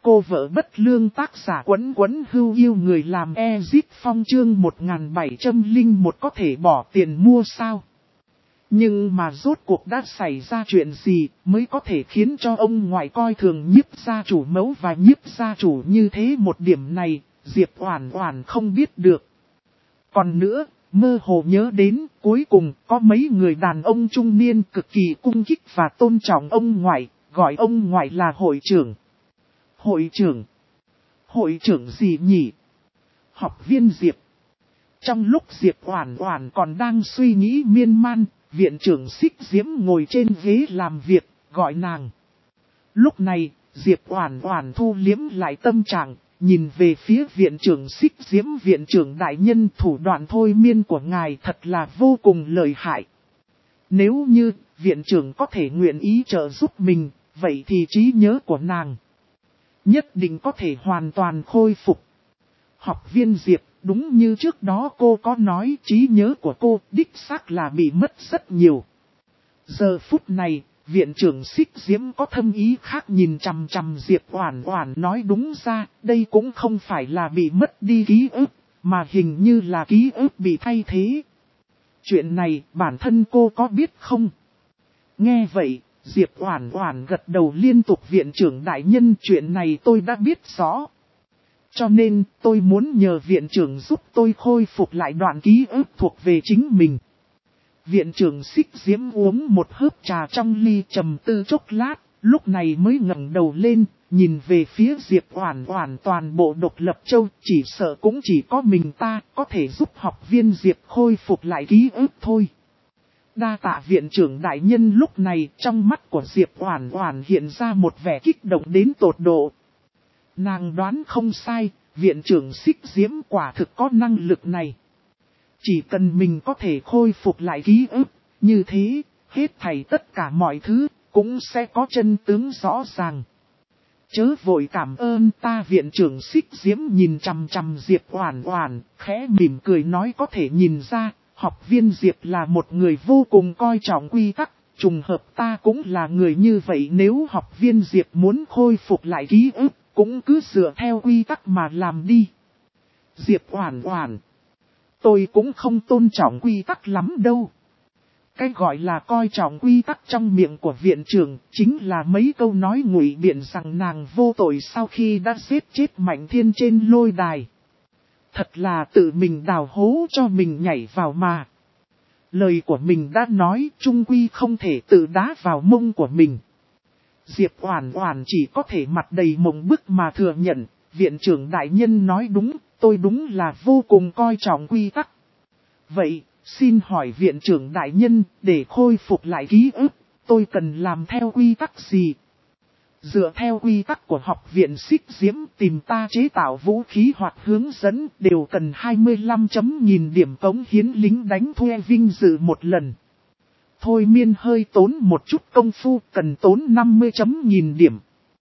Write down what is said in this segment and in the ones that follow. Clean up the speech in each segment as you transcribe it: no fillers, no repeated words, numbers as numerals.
Cô vợ bất lương tác giả Quấn Quấn Hưu yêu người làm Ezip Phong chương 1701 có thể bỏ tiền mua sao? Nhưng mà rốt cuộc đã xảy ra chuyện gì mới có thể khiến cho ông ngoại coi thường Nhiếp gia chủ mẫu và Nhiếp gia chủ như thế? Một điểm này, Diệp Oản Oản không biết được. Còn nữa, mơ hồ nhớ đến cuối cùng có mấy người đàn ông trung niên cực kỳ cung kính và tôn trọng ông ngoại, gọi ông ngoại là hội trưởng. Hội trưởng? Hội trưởng gì nhỉ? Học viên Diệp. Trong lúc Diệp Oản Oản còn đang suy nghĩ miên man, viện trưởng Xích Diễm ngồi trên ghế làm việc, gọi nàng. Lúc này, Diệp Oản Oản thu liếm lại tâm trạng, nhìn về phía viện trưởng Xích Diễm. Viện trưởng đại nhân, thủ đoạn thôi miên của ngài thật là vô cùng lợi hại. Nếu như viện trưởng có thể nguyện ý trợ giúp mình, vậy thì trí nhớ của nàng nhất định có thể hoàn toàn khôi phục. Học viên Diệp, đúng như trước đó cô có nói, trí nhớ của cô đích xác là bị mất rất nhiều. Giờ phút này, viện trưởng Xích Diễm có thâm ý khác nhìn chằm chằm Diệp Oản Oản, nói đúng ra, đây cũng không phải là bị mất đi ký ức, mà hình như là ký ức bị thay thế. Chuyện này bản thân cô có biết không? Nghe vậy, Diệp Oản Oản gật đầu liên tục. Viện trưởng đại nhân, chuyện này tôi đã biết rõ. Cho nên, tôi muốn nhờ viện trưởng giúp tôi khôi phục lại đoạn ký ức thuộc về chính mình. Viện trưởng Xích Diễm uống một hớp trà trong ly, trầm tư chốc lát, lúc này mới ngẩng đầu lên, nhìn về phía Diệp Oản Oản. Toàn bộ Độc Lập Châu chỉ sợ cũng chỉ có mình ta có thể giúp học viên Diệp khôi phục lại ký ức thôi. Đa tạ viện trưởng đại nhân. Lúc này trong mắt của Diệp Oản Oản hiện ra một vẻ kích động đến tột độ. Nàng đoán không sai, viện trưởng Xích Diễm quả thực có năng lực này. Chỉ cần mình có thể khôi phục lại ký ức, như thế, hết thảy tất cả mọi thứ, cũng sẽ có chân tướng rõ ràng. Chớ vội cảm ơn ta. Viện trưởng Xích Diễm nhìn chằm chằm Diệp Oản Oản, khẽ mỉm cười nói, có thể nhìn ra, học viên Diệp là một người vô cùng coi trọng quy tắc, trùng hợp ta cũng là người như vậy. Nếu học viên Diệp muốn khôi phục lại ký ức, cũng cứ dựa theo quy tắc mà làm đi. Diệp Oản Oản, tôi cũng không tôn trọng quy tắc lắm đâu. Cái gọi là coi trọng quy tắc trong miệng của viện trưởng chính là mấy câu nói ngụy biện rằng nàng vô tội sau khi đã giết chết Mạnh Thiên trên lôi đài. Thật là tự mình đào hố cho mình nhảy vào mà. Lời của mình đã nói, chung quy không thể tự đá vào mông của mình. Diệp Oản Oản chỉ có thể mặt đầy mộng bức mà thừa nhận, viện trưởng đại nhân nói đúng, tôi đúng là vô cùng coi trọng quy tắc. Vậy, xin hỏi viện trưởng đại nhân, để khôi phục lại ký ức, tôi cần làm theo quy tắc gì? Dựa theo quy tắc của học viện Xích Diễm, tìm ta chế tạo vũ khí hoặc hướng dẫn đều cần 25.000 điểm cống hiến lính đánh thuê vinh dự một lần. Thôi miên hơi tốn một chút công phu, cần tốn 50.000 điểm.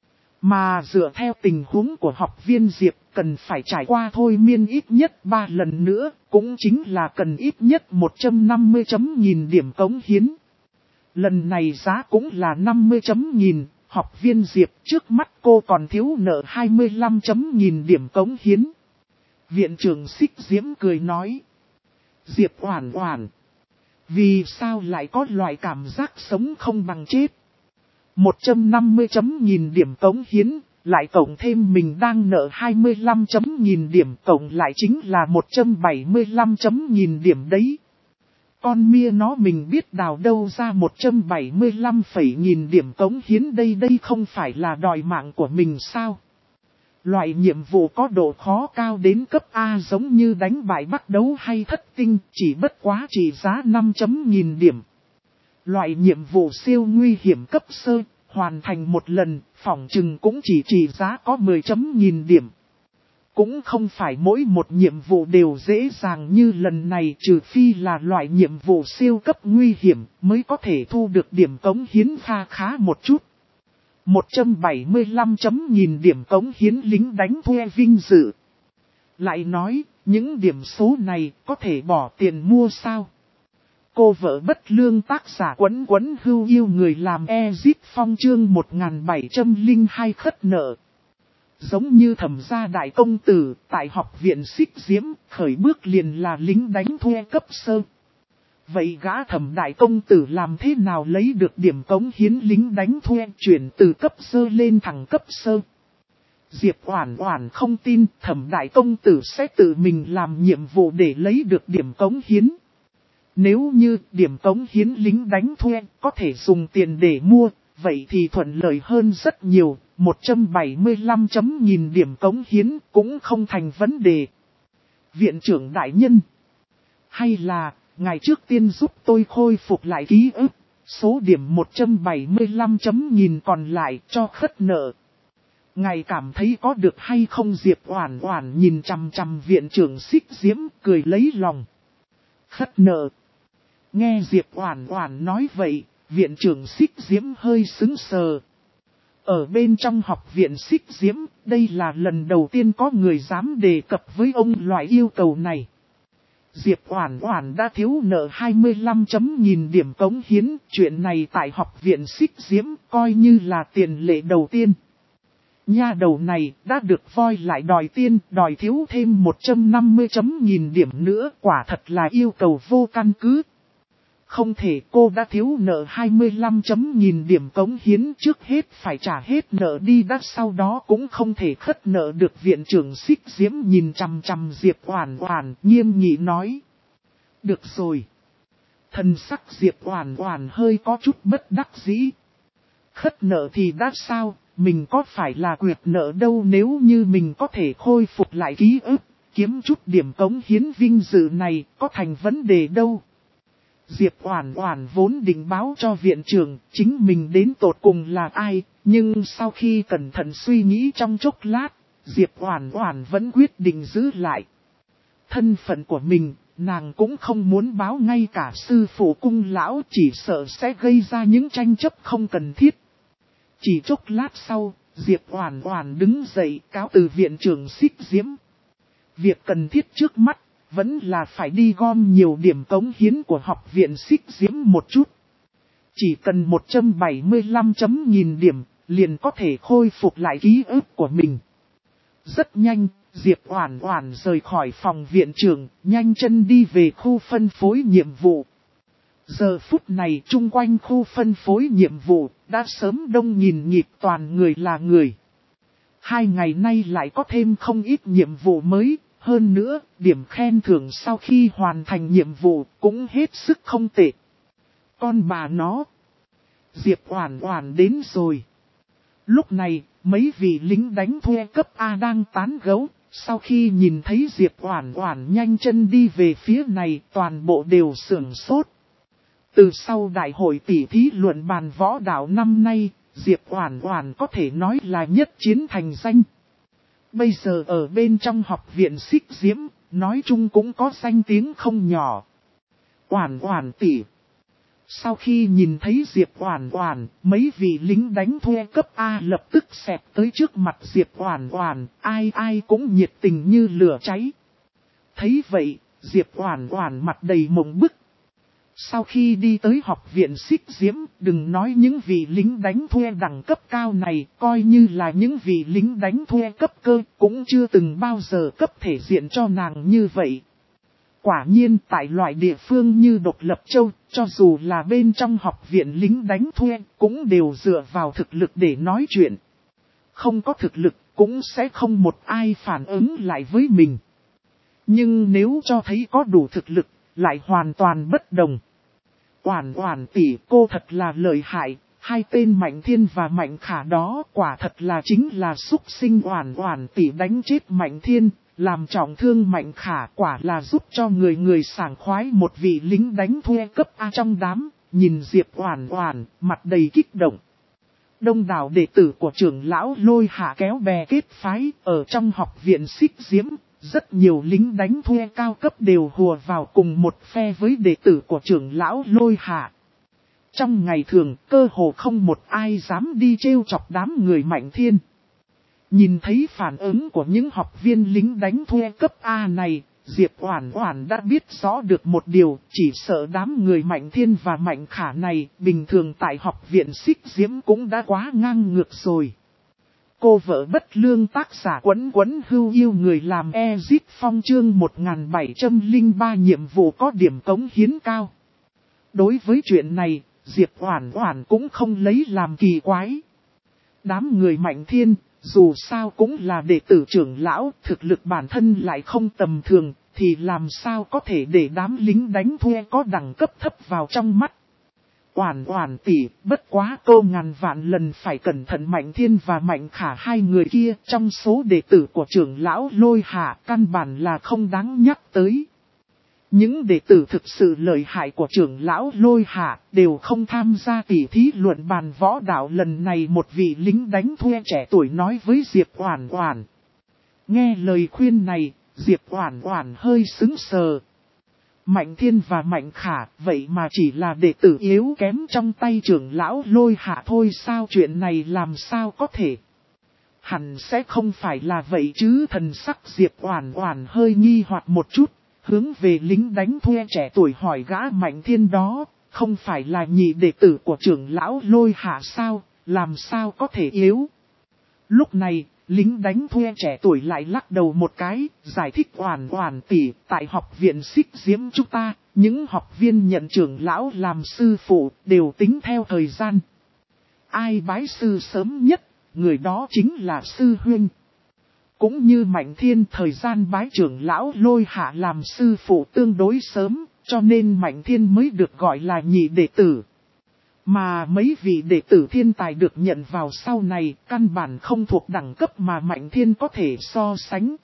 Mà dựa theo tình huống của học viên Diệp, cần phải trải qua thôi miên ít nhất 3 lần nữa, cũng chính là cần ít nhất 150.000 điểm cống hiến. Lần này giá cũng là 50.000, học viên Diệp trước mắt cô còn thiếu nợ 25.000 điểm cống hiến. Viện trưởng Xích Diễm cười nói. Diệp Oản Oản, vì sao lại có loại cảm giác sống không bằng chết? 150.000 điểm cống hiến, lại cộng thêm mình đang nợ 25.000 điểm, cộng lại chính là 175.000 điểm đấy. Con mia nó, mình biết đào đâu ra 175.000 điểm cống hiến đây, đây không phải là đòi mạng của mình sao? Loại nhiệm vụ có độ khó cao đến cấp A giống như đánh bại Bắc Đấu hay Thất Tinh, chỉ bất quá trị giá 5.000 điểm. Loại nhiệm vụ siêu nguy hiểm cấp sơ, hoàn thành một lần, phỏng chừng cũng chỉ trị giá có 10.000 điểm. Cũng không phải mỗi một nhiệm vụ đều dễ dàng như lần này, trừ phi là loại nhiệm vụ siêu cấp nguy hiểm mới có thể thu được điểm cống hiến khá một chút. 175.000 điểm cống hiến lính đánh thuê vinh dự. Lại nói, những điểm số này có thể bỏ tiền mua sao? Cô vợ bất lương tác giả Quấn Quấn Hưu yêu người làm Ezip Phong chương 1702 khất nợ. Giống như Thẩm gia đại công tử, tại học viện Xích Diễm, khởi bước liền là lính đánh thuê cấp sơ. Vậy gã Thẩm đại công tử làm thế nào lấy được điểm cống hiến lính đánh thuê chuyển từ cấp sơ lên thẳng cấp sơ? Diệp Oản Oản không tin Thẩm đại công tử sẽ tự mình làm nhiệm vụ để lấy được điểm cống hiến. Nếu như điểm cống hiến lính đánh thuê có thể dùng tiền để mua, vậy thì thuận lợi hơn rất nhiều, 175.000 điểm cống hiến cũng không thành vấn đề. Viện trưởng đại nhân, hay là, ngài trước tiên giúp tôi khôi phục lại ký ức, số điểm 175.000 còn lại cho khất nợ. Ngài cảm thấy có được hay không? Diệp Oản Oản nhìn chằm chằm viện trưởng Xích Diễm cười lấy lòng. Khất nợ. Nghe Diệp Oản Oản nói vậy, viện trưởng Xích Diễm hơi sững sờ. Ở bên trong học viện Xích Diễm, đây là lần đầu tiên có người dám đề cập với ông loại yêu cầu này. Diệp Oản Oản đã thiếu nợ 25.000 điểm cống hiến, chuyện này tại học viện Xích Diễm coi như là tiền lệ đầu tiên. Nha đầu này đã được voi lại đòi tiên, đòi thiếu thêm 150.000 điểm nữa, quả thật là yêu cầu vô căn cứ. Không thể, cô đã thiếu nợ 25.000 điểm cống hiến, trước hết phải trả hết nợ đi đã, sau đó cũng không thể khất nợ được. Viện trưởng Xích Diễm nhìn chằm chằm Diệp Oản Oản, nghiêm nghị nói. Được rồi. Thần sắc Diệp Oản Oản hơi có chút bất đắc dĩ. Khất nợ thì đã sao, mình có phải là quyệt nợ đâu, nếu như mình có thể khôi phục lại ký ức, kiếm chút điểm cống hiến vinh dự này, có thành vấn đề đâu. Diệp Oản Oản vốn định báo cho viện trưởng chính mình đến tột cùng là ai, nhưng sau khi cẩn thận suy nghĩ trong chốc lát, Diệp Oản Oản vẫn quyết định giữ lại. Thân phận của mình, nàng cũng không muốn báo ngay cả sư phụ cung lão, chỉ sợ sẽ gây ra những tranh chấp không cần thiết. Chỉ chốc lát sau, Diệp Oản Oản đứng dậy cáo từ viện trưởng Xích Diễm. Việc cần thiết trước mắt vẫn là phải đi gom nhiều điểm cống hiến của học viện Xích Diễm một chút. Chỉ cần 175.000 điểm, liền có thể khôi phục lại ký ức của mình. Rất nhanh, Diệp Oản Oản rời khỏi phòng viện trưởng, nhanh chân đi về khu phân phối nhiệm vụ. Giờ phút này chung quanh khu phân phối nhiệm vụ, đã sớm đông nghìn nghịt, toàn người là người. 2 ngày nay lại có thêm không ít nhiệm vụ mới. Hơn nữa, điểm khen thưởng sau khi hoàn thành nhiệm vụ cũng hết sức không tệ. Con bà nó. Diệp Oản Oản đến rồi. Lúc này, mấy vị lính đánh thuê cấp A đang tán gẫu, sau khi nhìn thấy Diệp Oản Oản nhanh chân đi về phía này, toàn bộ đều sửng sốt. Từ sau đại hội tỷ thí luận bàn võ đạo năm nay, Diệp Oản Oản có thể nói là nhất chiến thành danh. Bây giờ ở bên trong học viện Xích Diễm, nói chung cũng có danh tiếng không nhỏ. Oản Oản tỷ. Sau khi nhìn thấy Diệp Oản Oản, mấy vị lính đánh thuê cấp A lập tức xẹt tới trước mặt Diệp Oản Oản, ai ai cũng nhiệt tình như lửa cháy. Thấy vậy, Diệp Oản Oản mặt đầy mộng bức. Sau khi đi tới học viện Xích Diễm, đừng nói những vị lính đánh thuê đẳng cấp cao này, coi như là những vị lính đánh thuê cấp cơ, cũng chưa từng bao giờ cấp thể diện cho nàng như vậy. Quả nhiên tại loại địa phương như Độc Lập Châu, cho dù là bên trong học viện lính đánh thuê, cũng đều dựa vào thực lực để nói chuyện. Không có thực lực, cũng sẽ không một ai phản ứng lại với mình. Nhưng nếu cho thấy có đủ thực lực, lại hoàn toàn bất đồng. Oản Oản tỷ, cô thật là lợi hại, hai tên Mạnh Thiên và Mạnh Khả đó quả thật là chính là xúc sinh. Oản Oản tỷ đánh chết Mạnh Thiên, làm trọng thương Mạnh Khả, quả là giúp cho người sảng khoái. Một vị lính đánh thuê cấp A trong đám, nhìn Diệp Oản Oản, mặt đầy kích động. Đông đảo đệ tử của trưởng lão Lôi Hạ kéo bè kết phái, ở trong học viện Xích Diễm. Rất nhiều lính đánh thuê cao cấp đều hùa vào cùng một phe với đệ tử của trưởng lão Lôi Hạ. Trong ngày thường, cơ hồ không một ai dám đi trêu chọc đám người Mạnh Thiên. Nhìn thấy phản ứng của những học viên lính đánh thuê cấp A này, Diệp Oản Oản đã biết rõ được một điều, chỉ sợ đám người Mạnh Thiên và Mạnh Khả này, bình thường tại học viện Xích Diễm cũng đã quá ngang ngược rồi. cô vợ bất lương tác giả Quấn Quấn Hưu yêu người làm Exit Phong chương 1703 nhiệm vụ có điểm cống hiến cao. Đối với chuyện này, Diệp Oản Oản cũng không lấy làm kỳ quái. Đám người Mạnh Thiên, dù sao cũng là đệ tử trưởng lão, thực lực bản thân lại không tầm thường, thì làm sao có thể để đám lính đánh thuê có đẳng cấp thấp vào trong mắt. Oản Oản tỷ, bất quá cô ngàn vạn lần phải cẩn thận Mạnh Thiên và Mạnh Khả hai người kia, trong số đệ tử của trưởng lão Lôi Hạ căn bản là không đáng nhắc tới. Những đệ tử thực sự lợi hại của trưởng lão Lôi Hạ đều không tham gia tỉ thí luận bàn võ đạo lần này, một vị lính đánh thuê trẻ tuổi nói với Diệp Oản Oản. Nghe lời khuyên này, Diệp Oản Oản hơi sững sờ. Mạnh Thiên và Mạnh Khả vậy mà chỉ là đệ tử yếu kém trong tay trưởng lão Lôi Hạ thôi sao, chuyện này làm sao có thể? Hẳn sẽ không phải là vậy chứ. Thần sắc Diệp Oản Oản hơi nghi hoặc một chút, hướng về lính đánh thuê trẻ tuổi hỏi gã Mạnh Thiên đó, không phải là nhị đệ tử của trưởng lão Lôi Hạ sao, làm sao có thể yếu? Lúc này, lính đánh thuê trẻ tuổi lại lắc đầu một cái, giải thích Oản Oản tỷ, tại học viện Xích Diễm chúng ta, những học viên nhận trưởng lão làm sư phụ đều tính theo thời gian. Ai bái sư sớm nhất, người đó chính là sư huynh. Cũng như Mạnh Thiên thời gian bái trưởng lão Lôi Hạ làm sư phụ tương đối sớm, cho nên Mạnh Thiên mới được gọi là nhị đệ tử. Mà mấy vị đệ tử thiên tài được nhận vào sau này, căn bản không thuộc đẳng cấp mà Mạnh Thiên có thể so sánh.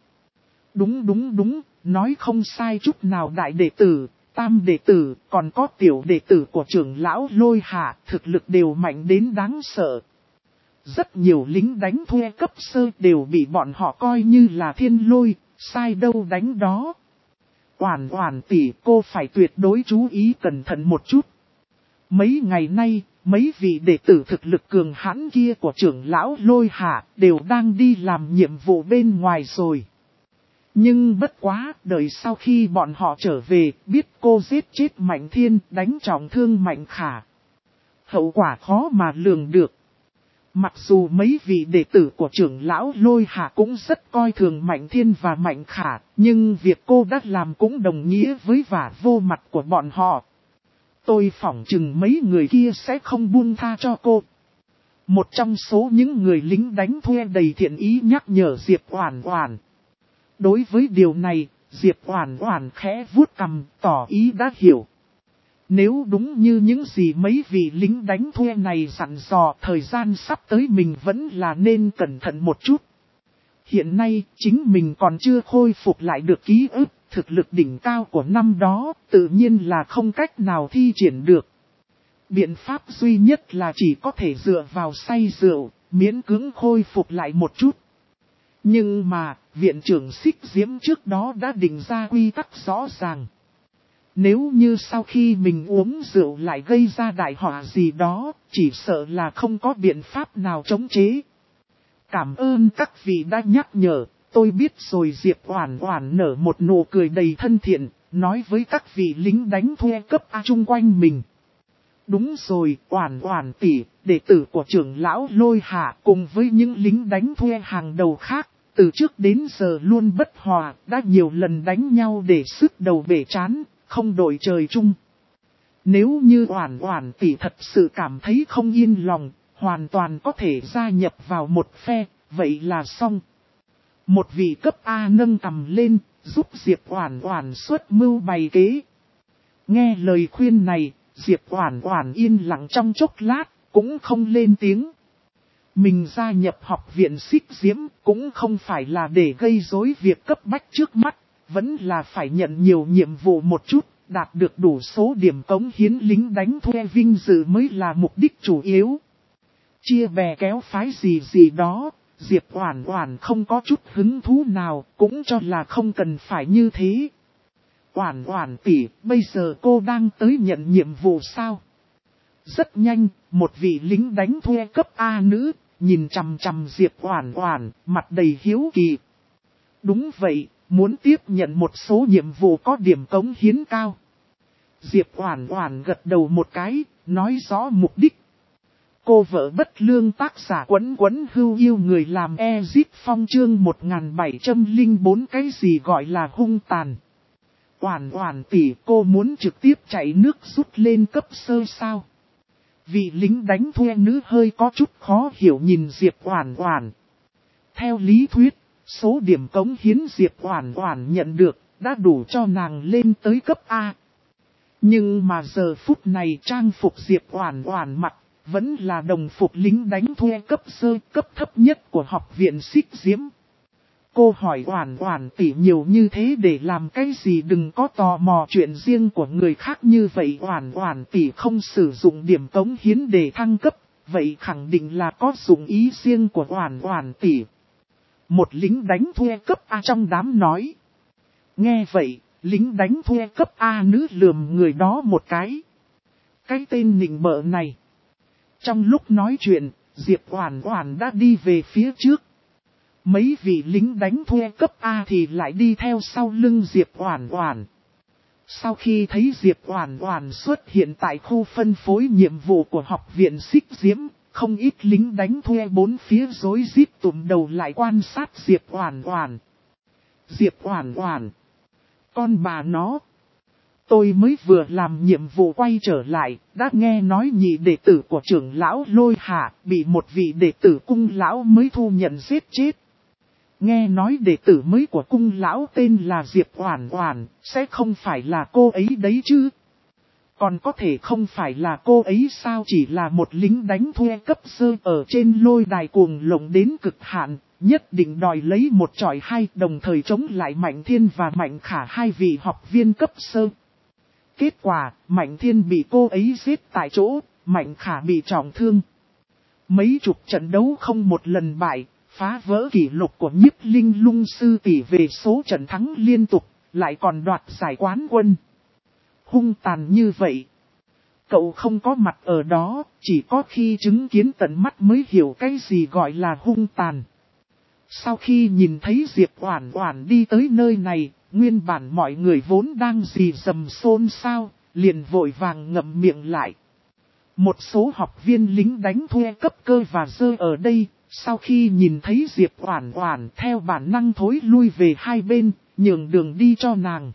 Đúng, nói không sai chút nào. Đại đệ tử, tam đệ tử, còn có tiểu đệ tử của trưởng lão Lôi Hạ, thực lực đều mạnh đến đáng sợ. Rất nhiều lính đánh thuê cấp sơ đều bị bọn họ coi như là thiên lôi, sai đâu đánh đó. Oản Oản tỷ, cô phải tuyệt đối chú ý cẩn thận một chút. Mấy ngày nay, mấy vị đệ tử thực lực cường hãn kia của trưởng lão Lôi Hạ đều đang đi làm nhiệm vụ bên ngoài rồi. Nhưng bất quá, đợi sau khi bọn họ trở về, biết cô giết chết Mạnh Thiên, đánh trọng thương Mạnh Khả. Hậu quả khó mà lường được. Mặc dù mấy vị đệ tử của trưởng lão Lôi Hạ cũng rất coi thường Mạnh Thiên và Mạnh Khả, nhưng việc cô đã làm cũng đồng nghĩa với vả vô mặt của bọn họ. Tôi phỏng chừng mấy người kia sẽ không buông tha cho cô. Một trong số những người lính đánh thuê đầy thiện ý nhắc nhở Diệp Oản Oản. Đối với điều này, Diệp Oản Oản khẽ vuốt cằm, tỏ ý đã hiểu. Nếu đúng như những gì mấy vị lính đánh thuê này dặn dò, thời gian sắp tới mình vẫn là nên cẩn thận một chút. Hiện nay, chính mình còn chưa khôi phục lại được ký ức, thực lực đỉnh cao của năm đó, tự nhiên là không cách nào thi triển được. Biện pháp duy nhất là chỉ có thể dựa vào say rượu, miễn cưỡng khôi phục lại một chút. Nhưng mà, viện trưởng Xích Diễm trước đó đã định ra quy tắc rõ ràng. Nếu như sau khi mình uống rượu lại gây ra đại họa gì đó, chỉ sợ là không có biện pháp nào chống chế. Cảm ơn các vị đã nhắc nhở, tôi biết rồi. Diệp Oản Oản nở một nụ cười đầy thân thiện, nói với các vị lính đánh thuê cấp A chung quanh mình. Đúng rồi, Oản Oản tỷ, đệ tử của trưởng lão Lôi Hạ cùng với những lính đánh thuê hàng đầu khác, từ trước đến giờ luôn bất hòa, đã nhiều lần đánh nhau để sứt đầu bể trán, không đội trời chung. Nếu như Oản Oản tỷ thật sự cảm thấy không yên lòng, hoàn toàn có thể gia nhập vào một phe, vậy là xong. Một vị cấp A nâng cằm lên, giúp Diệp Oản Oản xuất mưu bày kế. Nghe lời khuyên này, Diệp Oản Oản yên lặng trong chốc lát, cũng không lên tiếng. Mình gia nhập học viện Xích Diễm cũng không phải là để gây rối việc cấp bách trước mắt, vẫn là phải nhận nhiều nhiệm vụ một chút, đạt được đủ số điểm cống hiến lính đánh thuê vinh dự mới là mục đích chủ yếu. Chia bè kéo phái gì đó, Diệp Oản Oản không có chút hứng thú nào, cũng cho là không cần phải như thế. Oản Oản tỷ, bây giờ cô đang tới nhận nhiệm vụ sao? Rất nhanh, một vị lính đánh thuê cấp A nữ, nhìn chằm chằm Diệp Oản Oản, mặt đầy hiếu kỳ. Đúng vậy, muốn tiếp nhận một số nhiệm vụ có điểm cống hiến cao. Diệp Oản Oản gật đầu một cái, nói rõ mục đích. Cô vợ bất lương tác giả Quấn Quấn Hưu yêu người làm Ezit Phong chương 1704 cái gì gọi là hung tàn. Oản oản tỷ cô muốn trực tiếp chạy nước rút lên cấp sơ sao. Vị lính đánh thuê nữ hơi có chút khó hiểu nhìn Diệp Oản Oản. Theo lý thuyết, số điểm cống hiến Diệp Oản Oản nhận được đã đủ cho nàng lên tới cấp A. Nhưng mà giờ phút này trang phục Diệp Oản Oản mặc vẫn là đồng phục lính đánh thuê cấp sơ cấp thấp nhất của học viện Xích Diễm. Cô hỏi Oản Oản tỷ nhiều như thế để làm cái gì, đừng có tò mò chuyện riêng của người khác như vậy. Oản Oản tỷ không sử dụng điểm cống hiến để thăng cấp, vậy khẳng định là có dụng ý riêng của Oản Oản tỷ. Một lính đánh thuê cấp A trong đám nói. Nghe vậy, lính đánh thuê cấp A nữ lườm người đó một cái. Cái tên nịnh bợ này. Trong lúc nói chuyện, Diệp Oản Oản đã đi về phía trước. Mấy vị lính đánh thuê cấp A thì lại đi theo sau lưng Diệp Oản Oản. Sau khi thấy Diệp Oản Oản xuất hiện tại khu phân phối nhiệm vụ của học viện Xích Diễm, không ít lính đánh thuê bốn phía rối rít tụm đầu lại quan sát Diệp Oản Oản. Diệp Oản Oản, con bà nó. Tôi mới vừa làm nhiệm vụ quay trở lại, đã nghe nói nhị đệ tử của trưởng lão Lôi Hạ bị một vị đệ tử cung lão mới thu nhận giết chết. Nghe nói đệ tử mới của cung lão tên là Diệp Oản Oản, sẽ không phải là cô ấy đấy chứ? Còn có thể không phải là cô ấy sao, chỉ là một lính đánh thuê cấp sơ ở trên lôi đài cuồng lộng đến cực hạn, nhất định đòi lấy một chọi hai, đồng thời chống lại Mạnh Thiên và Mạnh Khả, hai vị học viên cấp sơ. Kết quả, Mạnh Thiên bị cô ấy giết tại chỗ, Mạnh Khả bị trọng thương. Mấy chục trận đấu không một lần bại, phá vỡ kỷ lục của Nhiếp Linh Lung sư tỷ về số trận thắng liên tục, lại còn đoạt giải quán quân. Hung tàn như vậy. Cậu không có mặt ở đó, chỉ có khi chứng kiến tận mắt mới hiểu cái gì gọi là hung tàn. Sau khi nhìn thấy Diệp Oản Oản đi tới nơi này, nguyên bản mọi người vốn đang rì rầm xôn xao, liền vội vàng ngậm miệng lại. Một số học viên lính đánh thuê cấp cơ và dơ ở đây, sau khi nhìn thấy Diệp Oản Oản theo bản năng thối lui về hai bên, nhường đường đi cho nàng.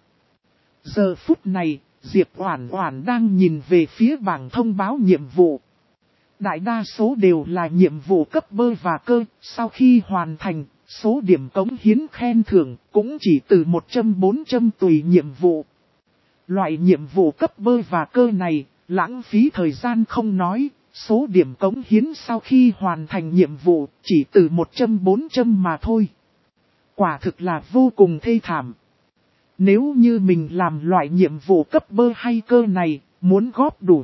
Giờ phút này, Diệp Oản Oản đang nhìn về phía bảng thông báo nhiệm vụ. Đại đa số đều là nhiệm vụ cấp bơ và cơ, sau khi hoàn thành, số điểm cống hiến khen thưởng cũng chỉ từ 100-400 tùy nhiệm vụ. Loại nhiệm vụ cấp bơ và cơ này, lãng phí thời gian không nói, số điểm cống hiến sau khi hoàn thành nhiệm vụ chỉ từ 100-400 mà thôi. Quả thực là vô cùng thê thảm. Nếu như mình làm loại nhiệm vụ cấp bơ hay cơ này, muốn góp đủ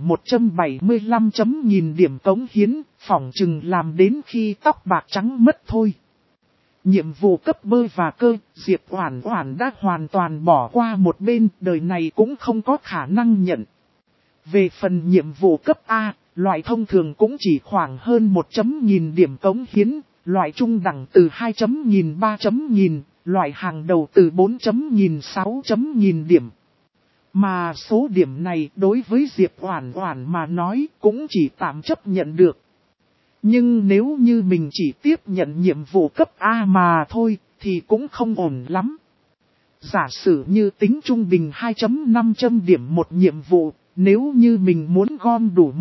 175.000 điểm cống hiến, phỏng chừng làm đến khi tóc bạc trắng mất thôi. Nhiệm vụ cấp bơ và cơ, Diệp Oản Oản đã hoàn toàn bỏ qua một bên, đời này cũng không có khả năng nhận. Về phần nhiệm vụ cấp A, loại thông thường cũng chỉ khoảng hơn 1.000 điểm cống hiến, loại trung đẳng từ 2.000-3.000, loại hàng đầu từ 4.000-6.000 điểm. Mà số điểm này đối với Diệp Oản Oản mà nói cũng chỉ tạm chấp nhận được. Nhưng nếu như mình chỉ tiếp nhận nhiệm vụ cấp A mà thôi, thì cũng không ổn lắm. Giả sử như tính trung bình 2.500 điểm một nhiệm vụ, nếu như mình muốn gom đủ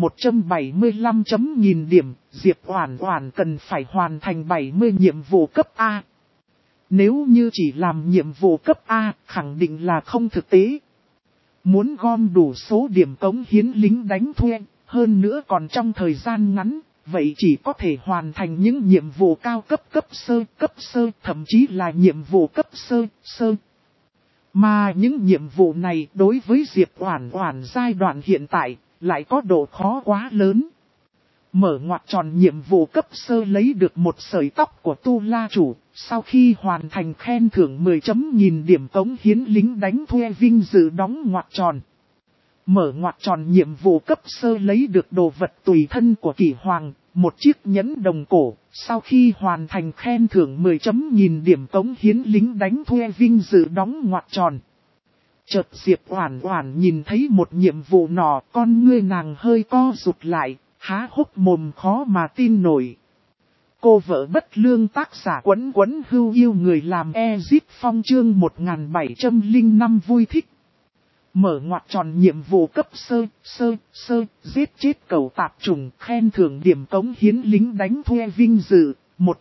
175.000 điểm, Diệp Oản Oản cần phải hoàn thành 70 nhiệm vụ cấp A. Nếu như chỉ làm nhiệm vụ cấp A, khẳng định là không thực tế. Muốn gom đủ số điểm cống hiến lính đánh thuê, hơn nữa còn trong thời gian ngắn, vậy chỉ có thể hoàn thành những nhiệm vụ cao cấp cấp sơ, thậm chí là nhiệm vụ cấp sơ. Mà những nhiệm vụ này đối với Diệp Oản Oản giai đoạn hiện tại, lại có độ khó quá lớn. Mở ngoặc tròn nhiệm vụ cấp sơ lấy được một sợi tóc của Tu La Chủ, sau khi hoàn thành khen thưởng 10.000 điểm cống hiến lính đánh thuê vinh dự đóng ngoặc tròn. Mở ngoặc tròn nhiệm vụ cấp sơ lấy được đồ vật tùy thân của Kỷ Hoàng, một chiếc nhẫn đồng cổ, sau khi hoàn thành khen thưởng 10.000 điểm cống hiến lính đánh thuê vinh dự đóng ngoặc tròn. Chợt Diệp Oản Oản nhìn thấy một nhiệm vụ nọ, con ngươi nàng hơi co rụt lại, Há hốc mồm khó mà tin nổi. Cô vợ bất lương tác giả Quấn Quấn Hưu yêu người làm Ezip Phong chương 1705 vui thích. Mở ngoặc tròn nhiệm vụ cấp sơ, giết chết cầu tạp trùng, khen thưởng điểm cống hiến lính đánh thuê vinh dự,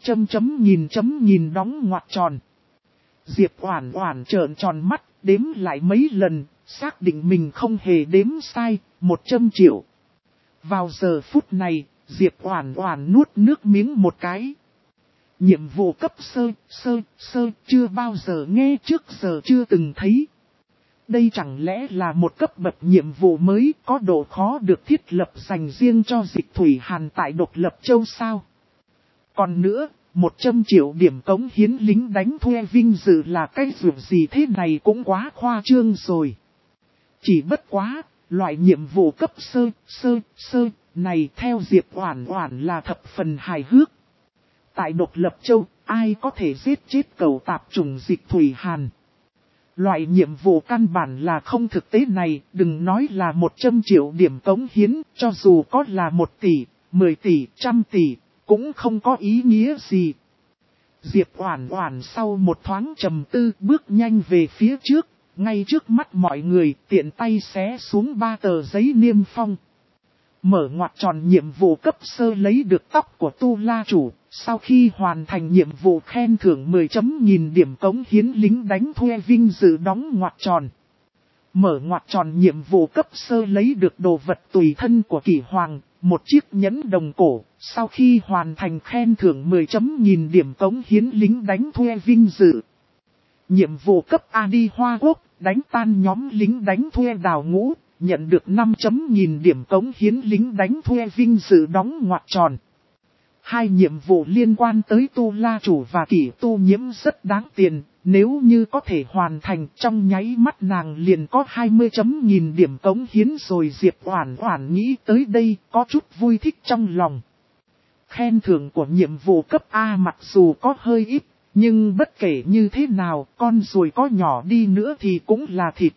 100.000 đóng ngoặc tròn. Diệp Oản Oản trợn tròn mắt, đếm lại mấy lần, xác định mình không hề đếm sai, 100 triệu. Vào giờ phút này, Diệp Oản Oản nuốt nước miếng một cái. Nhiệm vụ cấp sơ, chưa bao giờ nghe trước giờ chưa từng thấy. Đây chẳng lẽ là một cấp bậc nhiệm vụ mới có độ khó được thiết lập dành riêng cho Dịch Thủy Hàn tại Độc Lập Châu sao? Còn nữa, 100 triệu điểm cống hiến lính đánh thuê vinh dự là cái việc gì thế này cũng quá khoa trương rồi. Chỉ bất quá, loại nhiệm vụ cấp sơ này theo Diệp Oản Oản là thập phần hài hước. Tại Độc Lập Châu, ai có thể giết chết cầu tạp trùng Dịch Thủy Hàn? Loại nhiệm vụ căn bản là không thực tế này, đừng nói là 100 triệu điểm cống hiến, cho dù có là 1 tỷ, 10 tỷ, 100 tỷ, cũng không có ý nghĩa gì. Diệp Oản Oản sau một thoáng trầm tư bước nhanh về phía trước, ngay trước mắt mọi người tiện tay xé xuống 3 tờ giấy niêm phong. Mở ngoặc tròn nhiệm vụ cấp sơ lấy được tóc của Tu La Chủ, sau khi hoàn thành nhiệm vụ khen thưởng 10.000 điểm cống hiến lính đánh thuê vinh dự đóng ngoặc tròn. Mở ngoặc tròn nhiệm vụ cấp sơ lấy được đồ vật tùy thân của Kỷ Hoàng, một chiếc nhẫn đồng cổ, sau khi hoàn thành khen thưởng 10.000 điểm cống hiến lính đánh thuê vinh dự. Nhiệm vụ cấp A đi Hoa Quốc, đánh tan nhóm lính đánh thuê đào ngũ, nhận được 5.000 điểm cống hiến lính đánh thuê vinh dự đóng ngoặc tròn. Hai nhiệm vụ liên quan tới Tu La Chủ và Kỷ Tu Nhiễm rất đáng tiền, nếu như có thể hoàn thành trong nháy mắt nàng liền có 20.000 điểm cống hiến rồi. Diệp Oản Oản nghĩ tới đây có chút vui thích trong lòng. Khen thưởng của nhiệm vụ cấp A mặc dù có hơi ít, nhưng bất kể như thế nào con ruồi có nhỏ đi nữa thì cũng là thịt.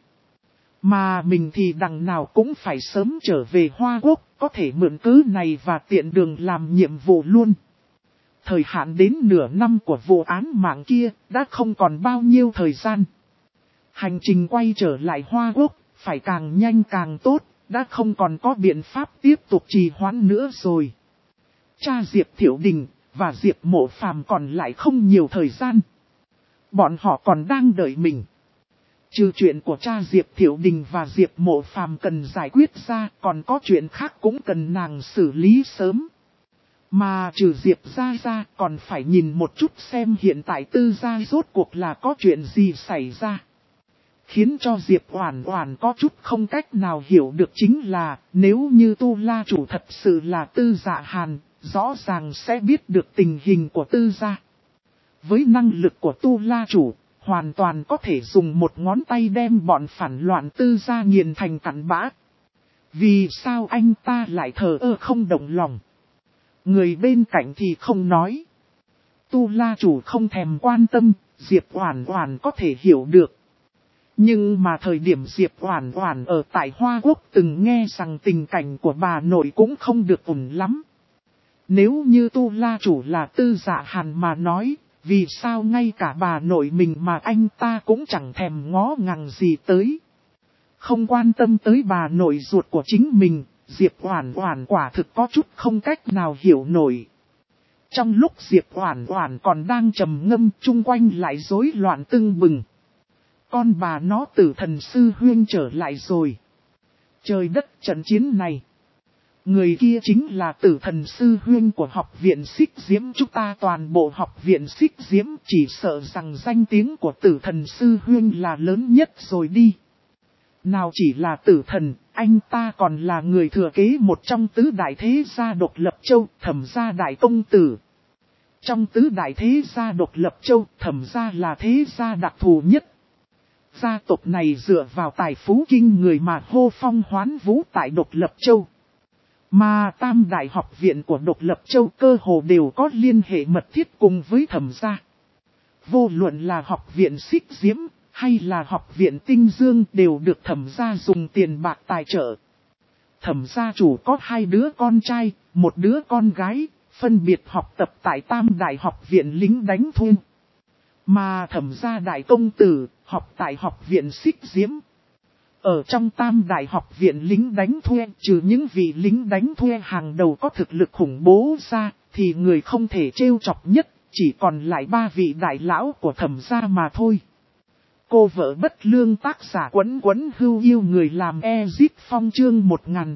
Mà mình thì đằng nào cũng phải sớm trở về Hoa Quốc, có thể mượn cớ này và tiện đường làm nhiệm vụ luôn. Thời hạn đến nửa năm của vụ án mạng kia đã không còn bao nhiêu thời gian. Hành trình quay trở lại Hoa Quốc phải càng nhanh càng tốt, đã không còn có biện pháp tiếp tục trì hoãn nữa rồi. Cha Diệp Thiệu Đình và Diệp Mộ Phàm còn lại không nhiều thời gian. Bọn họ còn đang đợi mình. Trừ chuyện của cha Diệp Thiệu Đình và Diệp Mộ Phàm cần giải quyết ra, còn có chuyện khác cũng cần nàng xử lý sớm. Mà trừ Diệp ra còn phải nhìn một chút xem hiện tại Tư gia rốt cuộc là có chuyện gì xảy ra. Khiến cho Diệp Oản Oản có chút không cách nào hiểu được chính là, nếu như Tu La Chủ thật sự là Tư Dạ Hàn, rõ ràng sẽ biết được tình hình của Tư gia. Với năng lực của Tu La Chủ, hoàn toàn có thể dùng một ngón tay đem bọn phản loạn Tư gia nghiền thành cặn bã. Vì sao anh ta lại thờ ơ không động lòng? Người bên cạnh thì không nói. Tu La Chủ không thèm quan tâm, Diệp Oản Oản có thể hiểu được. Nhưng mà thời điểm Diệp Oản Oản ở tại Hoa Quốc từng nghe rằng tình cảnh của bà nội cũng không được ổn lắm. Nếu như Tu La Chủ là Tư Dạ Hàn mà nói, vì sao ngay cả bà nội mình mà anh ta cũng chẳng thèm ngó ngàng gì tới. Không quan tâm tới bà nội ruột của chính mình, Diệp Oản Oản quả thực có chút không cách nào hiểu nổi. Trong lúc Diệp Oản Oản còn đang trầm ngâm, chung quanh lại rối loạn tưng bừng. Con bà nó Tử Thần Sư Huynh trở lại rồi. Trời đất, trận chiến này. Người kia chính là Tử Thần Sư Huynh của học viện Xích Diễm. Chúng ta toàn bộ học viện Xích Diễm chỉ sợ rằng danh tiếng của Tử Thần Sư Huynh là lớn nhất rồi đi. Nào chỉ là Tử Thần, anh ta còn là người thừa kế một trong tứ đại thế gia Độc Lập Châu, Thẩm gia đại công tử. Trong tứ đại thế gia Độc Lập Châu, Thẩm gia là thế gia đặc thù nhất. Gia tộc này dựa vào tài phú kinh người mà hô phong hoán vũ tại Độc Lập Châu. Mà tam đại học viện của Độc Lập Châu cơ hồ đều có liên hệ mật thiết cùng với Thẩm gia. Vô luận là học viện Xích Diễm hay là học viện Tinh Dương đều được Thẩm gia dùng tiền bạc tài trợ. thẩm gia chủ có 2 đứa con trai, 1 đứa con gái, phân biệt học tập tại Tam Đại học viện lính đánh thuê. Mà thẩm gia đại công tử, học tại học viện Xích Diễm. Ở trong Tam Đại học viện lính đánh thuê, trừ những vị lính đánh thuê hàng đầu có thực lực khủng bố ra, thì người không thể trêu chọc nhất, chỉ còn lại 3 vị đại lão của thẩm gia mà thôi. Cô vợ bất lương tác giả Quấn Quấn Hưu Yêu người làm Ezip Phong chương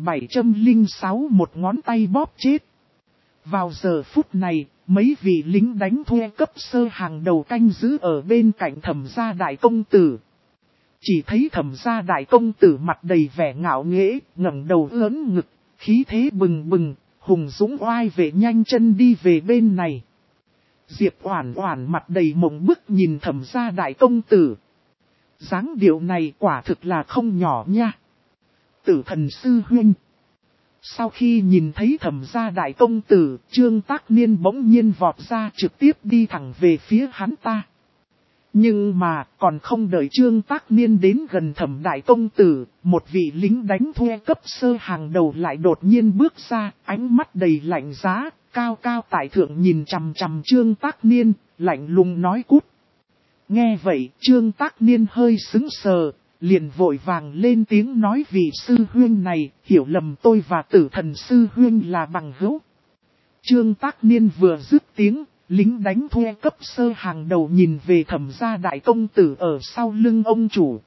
1706 một ngón tay bóp chết. Vào giờ phút này, mấy vị lính đánh thuê cấp sơ hàng đầu canh giữ ở bên cạnh thẩm gia đại công tử. Chỉ thấy thẩm gia đại công tử mặt đầy vẻ ngạo nghễ, ngẩng đầu ưỡn ngực, khí thế bừng bừng, hùng dũng oai vệ nhanh chân đi về bên này. Diệp Oản Oản mặt đầy mộng bức nhìn thẩm gia đại công tử. Dáng điệu này quả thực là không nhỏ nha. Tử Thần sư huynh. Sau khi nhìn thấy thẩm gia đại công tử, Trương Tác Niên bỗng nhiên vọt ra trực tiếp đi thẳng về phía hắn ta. Nhưng mà còn không đợi Trương Tác Niên đến gần thẩm đại công tử, một vị lính đánh thuê cấp sơ hàng đầu lại đột nhiên bước ra, ánh mắt đầy lạnh giá, cao cao tại thượng nhìn chằm chằm Trương Tác Niên, lạnh lùng nói cút. Nghe vậy, Trương Tác Niên hơi sững sờ, liền vội vàng lên tiếng nói vị sư huynh này, hiểu lầm tôi và Tử Thần sư huynh là bằng hữu. Trương Tác Niên vừa dứt tiếng, lính đánh thuê cấp sơ hàng đầu nhìn về thẩm gia đại công tử ở sau lưng ông chủ.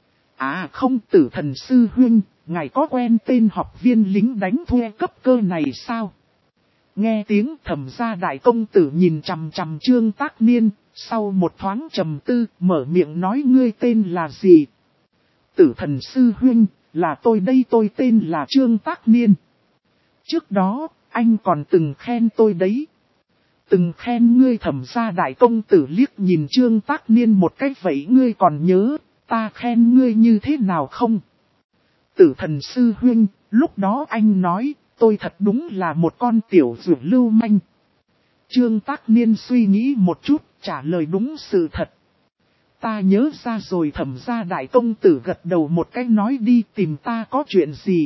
À không, Tử Thần sư huynh, ngài có quen tên học viên lính đánh thuê cấp cơ này sao? Nghe tiếng thẩm gia đại công tử nhìn chằm chằm Trương Tác Niên, sau một thoáng trầm tư, mở miệng nói ngươi tên là gì? Tử Thần sư huynh, là tôi đây, tôi tên là Trương Tác Niên. Trước đó, anh còn từng khen tôi đấy. Từng khen ngươi. Thẩm gia đại công tử liếc nhìn Trương Tác Niên một cách, vậy ngươi còn nhớ, ta khen ngươi như thế nào không? Tử Thần sư huynh, lúc đó anh nói, tôi thật đúng là một con tiểu dược lưu manh. Trương Tác Niên suy nghĩ một chút, trả lời đúng sự thật. Ta nhớ ra rồi. Thẩm gia đại công tử gật đầu một cái, nói đi, tìm ta có chuyện gì?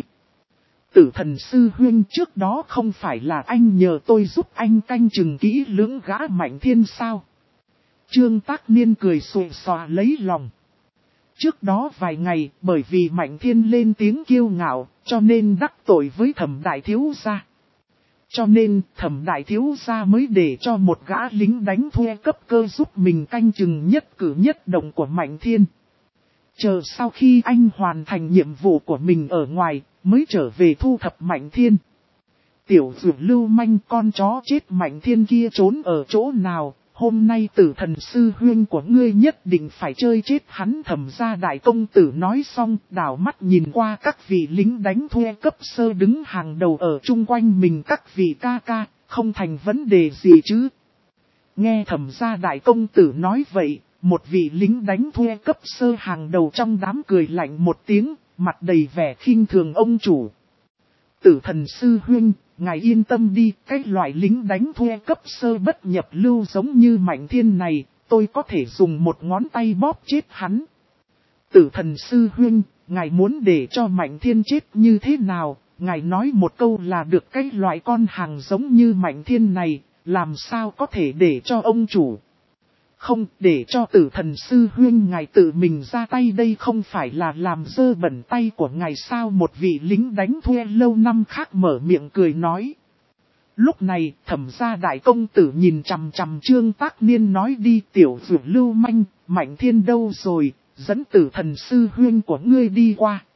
Tử Thần sư huynh, trước đó không phải là anh nhờ tôi giúp anh canh chừng kỹ lưỡng gã Mạnh Thiên sao? Trương Tác Niên cười xòe xòa lấy lòng. Trước đó vài ngày, bởi vì Mạnh Thiên lên tiếng kiêu ngạo, cho nên đắc tội với thẩm đại thiếu gia. Cho nên, thẩm đại thiếu gia mới để cho một gã lính đánh thuê cấp cơ giúp mình canh chừng nhất cử nhất động của Mạnh Thiên. Chờ sau khi anh hoàn thành nhiệm vụ của mình ở ngoài, mới trở về thu thập Mạnh Thiên. Tiểu dược lưu manh, con chó chết Mạnh Thiên kia trốn ở chỗ nào, hôm nay Tử Thần sư huynh của ngươi nhất định phải chơi chết hắn. Thẩm gia đại công tử nói xong, đảo mắt nhìn qua các vị lính đánh thuê cấp sơ đứng hàng đầu ở chung quanh mình, các vị ca ca, không thành vấn đề gì chứ? Nghe thẩm gia đại công tử nói vậy, một vị lính đánh thuê cấp sơ hàng đầu trong đám cười lạnh một tiếng, mặt đầy vẻ khinh thường ông chủ. Tử Thần sư huynh, ngài yên tâm đi, cái loại lính đánh thuê cấp sơ bất nhập lưu giống như Mạnh Thiên này, tôi có thể dùng một ngón tay bóp chết hắn. Tử Thần sư huynh, ngài muốn để cho Mạnh Thiên chết như thế nào, ngài nói một câu là được. Cái loại con hàng giống như Mạnh Thiên này, làm sao có thể để cho ông chủ? Không, để cho Tử Thần sư huynh ngài tự mình ra tay, đây không phải là làm dơ bẩn tay của ngài sao? Một vị lính đánh thuê lâu năm khác mở miệng cười nói. Lúc này, thẩm gia đại công tử nhìn chằm chằm Trương Tác Niên, nói đi, tiểu dược lưu manh, Mạnh Thiên đâu rồi, dẫn Tử Thần sư huynh của ngươi đi qua.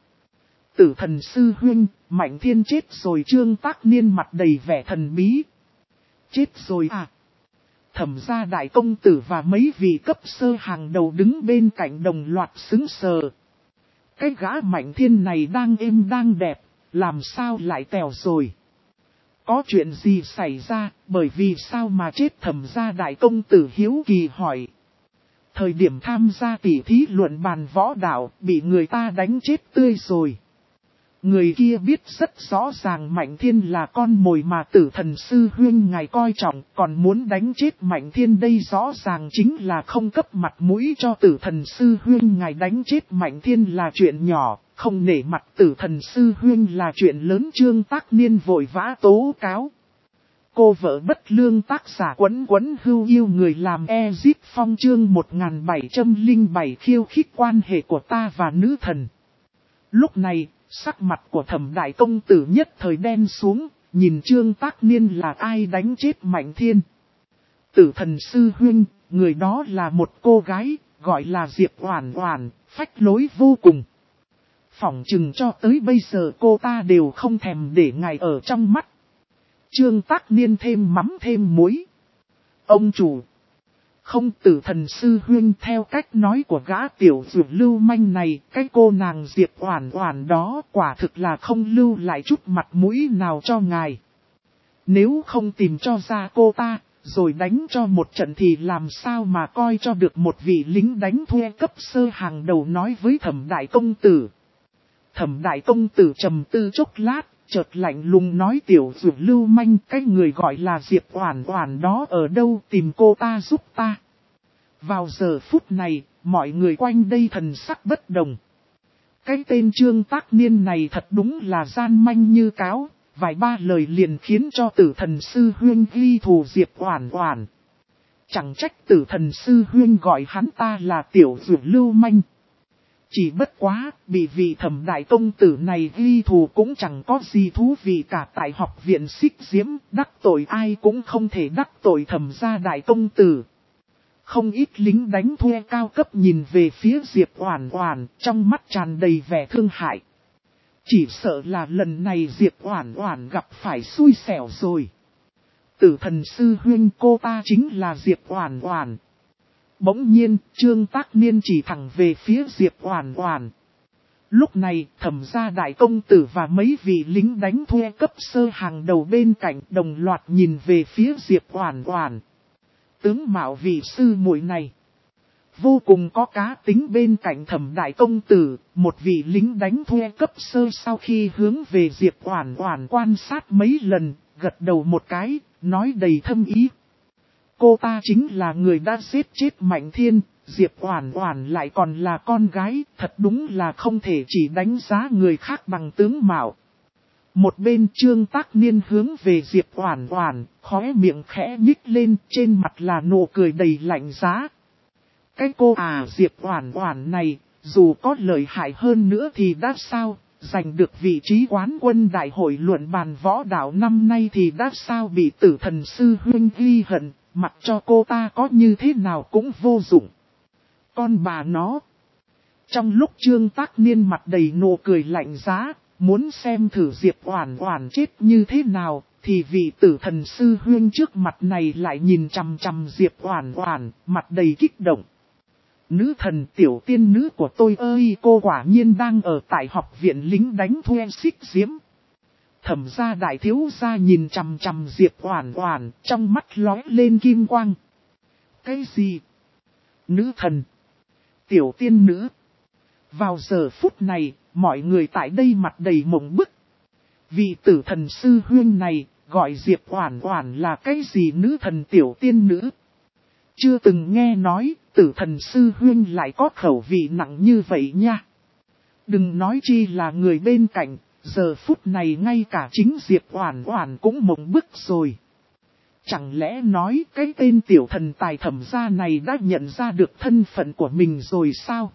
Tử Thần sư huynh, Mạnh Thiên chết rồi. Trương Tác Niên mặt đầy vẻ thần bí. Chết rồi à? Thẩm gia đại công tử và mấy vị cấp sơ hàng đầu đứng bên cạnh đồng loạt sững sờ. Cái gã Mạnh Thiên này đang êm đang đẹp, làm sao lại tèo rồi? Có chuyện gì xảy ra, bởi vì sao mà chết? Thẩm gia đại công tử hiếu kỳ hỏi. Thời điểm tham gia tỉ thí luận bàn võ đạo, bị người ta đánh chết tươi rồi. Người kia biết rất rõ ràng Mạnh Thiên là con mồi mà Tử Thần Sư Huynh ngài coi trọng, còn muốn đánh chết Mạnh Thiên đây rõ ràng chính là không cấp mặt mũi cho Tử Thần Sư Huynh ngài đánh chết Mạnh Thiên là chuyện nhỏ, không nể mặt Tử Thần Sư Huynh là chuyện lớn. Trương Tác Niên vội vã tố cáo. Cô vợ bất lương tác giả Quấn Quấn Hưu yêu người làm Ezip Phong chương 1707 khiêu khích quan hệ của ta và nữ thần. Lúc này, sắc mặt của Thẩm đại công tử nhất thời đen xuống, nhìn Trương Tác Niên là ai đánh chết Mạnh Thiên. Tử Thần Sư Huynh, người đó là một cô gái, gọi là Diệp Oản Oản, phách lối vô cùng. Phỏng chừng cho tới bây giờ cô ta đều không thèm để ngài ở trong mắt. Trương Tác Niên thêm mắm thêm muối. Ông chủ. Không, Tử Thần Sư Huynh, theo cách nói của gã tiểu dược lưu manh này, cái cô nàng Diệp Oản Oản đó quả thực là không lưu lại chút mặt mũi nào cho ngài. Nếu không tìm cho ra cô ta, rồi đánh cho một trận thì làm sao mà coi cho được một vị lính đánh thuê cấp sơ hàng đầu, nói với Thẩm đại công tử. Thẩm đại công tử trầm tư chốc lát, chợt lạnh lùng nói, tiểu dược lưu manh, cái người gọi là Diệp Oản Oản đó ở đâu, tìm cô ta giúp ta. Vào giờ phút này, mọi người quanh đây thần sắc bất đồng. Cái tên Trương Tác Niên này thật đúng là gian manh như cáo, vài ba lời liền khiến cho Tử Thần Sư Huynh ghi thù Diệp Oản Oản. Chẳng trách Tử Thần Sư Huynh gọi hắn ta là tiểu dược lưu manh. Chỉ bất quá, bị vị Thẩm đại công tử này ghi thù cũng chẳng có gì thú vị cả. Tại học viện Xích Diễm, đắc tội ai cũng không thể đắc tội Thẩm gia đại công tử. Không ít lính đánh thuê cao cấp nhìn về phía Diệp Oản Oản, trong mắt tràn đầy vẻ thương hại. Chỉ sợ là lần này Diệp Oản Oản gặp phải xui xẻo rồi. Tử Thần Sư Huynh, cô ta chính là Diệp Oản Oản. Bỗng nhiên, Trương Tác Niên chỉ thẳng về phía Diệp Oản Oản. Lúc này, Thẩm gia đại công tử và mấy vị lính đánh thuê cấp sơ hàng đầu bên cạnh đồng loạt nhìn về phía Diệp Oản Oản. Tướng mạo vị sư muội này vô cùng có cá tính. Bên cạnh Thẩm đại công tử, một vị lính đánh thuê cấp sơ sau khi hướng về Diệp Oản Oản quan sát mấy lần, gật đầu một cái, nói đầy thâm ý. Cô ta chính là người đã giết chết Mạnh Thiên, Diệp Oản Oản lại còn là con gái, thật đúng là không thể chỉ đánh giá người khác bằng tướng mạo. Một bên Trương Tác Niên hướng về Diệp Oản Oản, khóe miệng khẽ nhích lên, trên mặt là nụ cười đầy lạnh giá. Cái cô Diệp Oản Oản này, dù có lợi hại hơn nữa thì đã sao, giành được vị trí quán quân đại hội luận bàn võ đạo năm nay thì đã sao, bị Tử Thần Sư Huynh ghi hận, mặc cho cô ta có như thế nào cũng vô dụng. Con bà nó. Trong lúc Trương Tác Niên mặt đầy nụ cười lạnh giá, muốn xem thử Diệp Oản Oản chết như thế nào, thì vị Tử Thần Sư Huynh trước mặt này lại nhìn chằm chằm Diệp Oản Oản, mặt đầy kích động. Nữ thần, tiểu tiên nữ của tôi ơi, cô quả nhiên đang ở tại học viện lính đánh thuê Xích Diễm. Thẩm gia đại thiếu gia nhìn chằm chằm Diệp Oản Oản, trong mắt lóe lên kim quang. Cái gì? Nữ thần? Tiểu tiên nữ? Vào giờ phút này, mọi người tại đây mặt đầy mộng bức. Vị Tử Thần Sư Huynh này, gọi Diệp Oản Oản là cái gì nữ thần tiểu tiên nữ? Chưa từng nghe nói, Tử Thần Sư Huynh lại có khẩu vị nặng như vậy nha. Đừng nói chi là người bên cạnh, giờ phút này ngay cả chính Diệp Oản Oản cũng mộng bức rồi. Chẳng lẽ nói cái tên tiểu thần tài Thẩm gia này đã nhận ra được thân phận của mình rồi sao?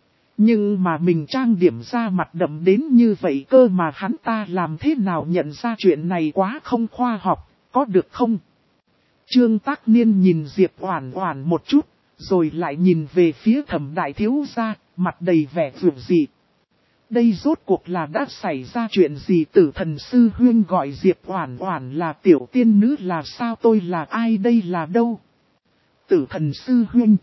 Nhưng mà mình trang điểm ra mặt đậm đến như vậy cơ mà hắn ta làm thế nào nhận ra chuyện này, quá không khoa học, có được không? Trương Tác Niên nhìn Diệp Oản Oản một chút, rồi lại nhìn về phía Thẩm đại thiếu gia, mặt đầy vẻ dữ dị. Đây rốt cuộc là đã xảy ra chuyện gì? Tử Thần Sư Huynh gọi Diệp Oản Oản là tiểu tiên nữ là sao? Tôi là ai đây là đâu? Tử Thần Sư Huynh.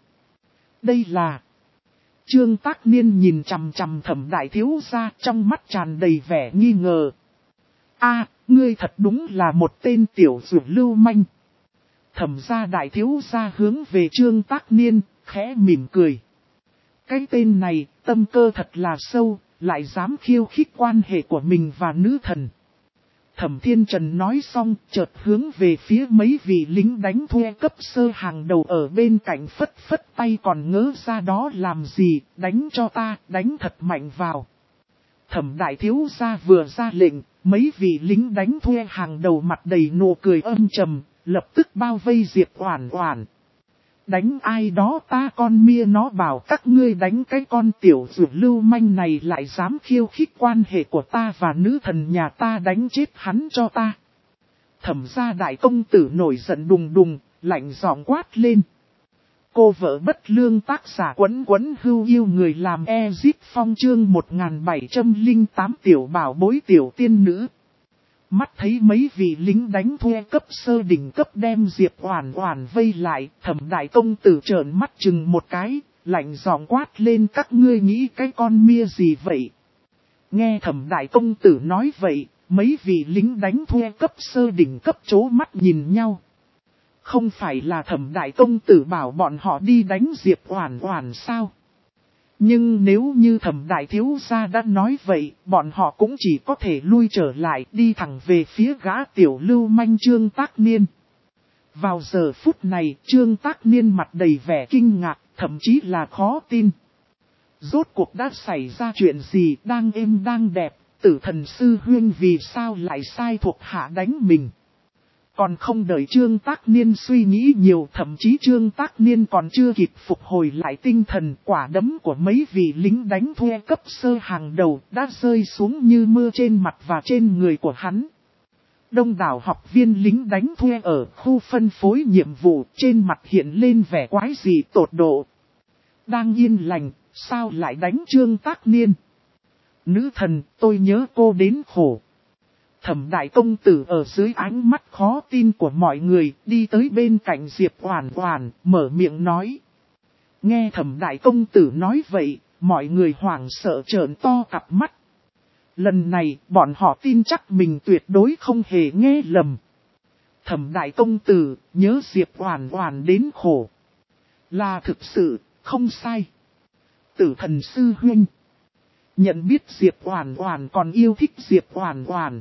Đây là... Trương Tác Niên nhìn chằm chằm Thẩm đại thiếu gia, trong mắt tràn đầy vẻ nghi ngờ. Ngươi thật đúng là một tên tiểu dược lưu manh. Thẩm gia đại thiếu gia hướng về Trương Tác Niên, khẽ mỉm cười. Cái tên này, tâm cơ thật là sâu, lại dám khiêu khích quan hệ của mình và nữ thần. Thẩm Thiên Trần nói xong, chợt hướng về phía mấy vị lính đánh thuê cấp sơ hàng đầu ở bên cạnh phất phất tay, còn ngớ ra đó làm gì, đánh cho ta, đánh thật mạnh vào. Thẩm đại thiếu gia vừa ra lệnh, mấy vị lính đánh thuê hàng đầu mặt đầy nụ cười âm trầm, lập tức bao vây Diệp Oản Oản. Đánh ai đó ta con mia nó bảo các ngươi đánh cái con tiểu dược lưu manh này lại dám khiêu khích quan hệ của ta và nữ thần nhà ta, đánh chết hắn cho ta. Thẩm gia đại công tử nổi giận đùng đùng, lạnh giọng quát lên. Cô vợ bất lương, tác giả Quấn Quấn Hưu Yêu người làm Ezip Phong chương 1708 tiểu bảo bối tiểu tiên nữ. Mắt thấy mấy vị lính đánh thuê cấp sơ đỉnh cấp đem Diệp Oản Oản vây lại, Thẩm đại công tử trợn mắt chừng một cái, lạnh giọng quát lên, các ngươi nghĩ cái con mia gì vậy? Nghe Thẩm đại công tử nói vậy, mấy vị lính đánh thuê cấp sơ đỉnh cấp chố mắt nhìn nhau. Không phải là Thẩm đại công tử bảo bọn họ đi đánh Diệp Oản Oản sao? Nhưng nếu như Thẩm đại thiếu gia đã nói vậy, bọn họ cũng chỉ có thể lui trở lại, đi thẳng về phía gã tiểu lưu manh Trương Tác Niên. Vào giờ phút này, Trương Tác Niên mặt đầy vẻ kinh ngạc, thậm chí là khó tin. Rốt cuộc đã xảy ra chuyện gì, đang êm đang đẹp, Tử Thần sư huynh vì sao lại sai thuộc hạ đánh mình? Còn không đợi Trương Tác Niên suy nghĩ nhiều, thậm chí Trương Tác Niên còn chưa kịp phục hồi lại tinh thần, quả đấm của mấy vị lính đánh thuê cấp sơ hàng đầu đã rơi xuống như mưa trên mặt và trên người của hắn. Đông đảo học viên lính đánh thuê ở khu phân phối nhiệm vụ, trên mặt hiện lên vẻ quái dị tột độ. Đang yên lành, sao lại đánh Trương Tác Niên? Nữ thần, tôi nhớ cô đến khổ. Thẩm đại công tử ở dưới ánh mắt khó tin của mọi người, đi tới bên cạnh Diệp Oản Oản, mở miệng nói. Nghe Thẩm đại công tử nói vậy, mọi người hoảng sợ trợn to cặp mắt. Lần này, bọn họ tin chắc mình tuyệt đối không hề nghe lầm. Thẩm đại công tử, nhớ Diệp Oản Oản đến khổ. Là thực sự, không sai. Tử Thần sư huynh. Nhận biết Diệp Oản Oản còn yêu thích Diệp Oản Oản.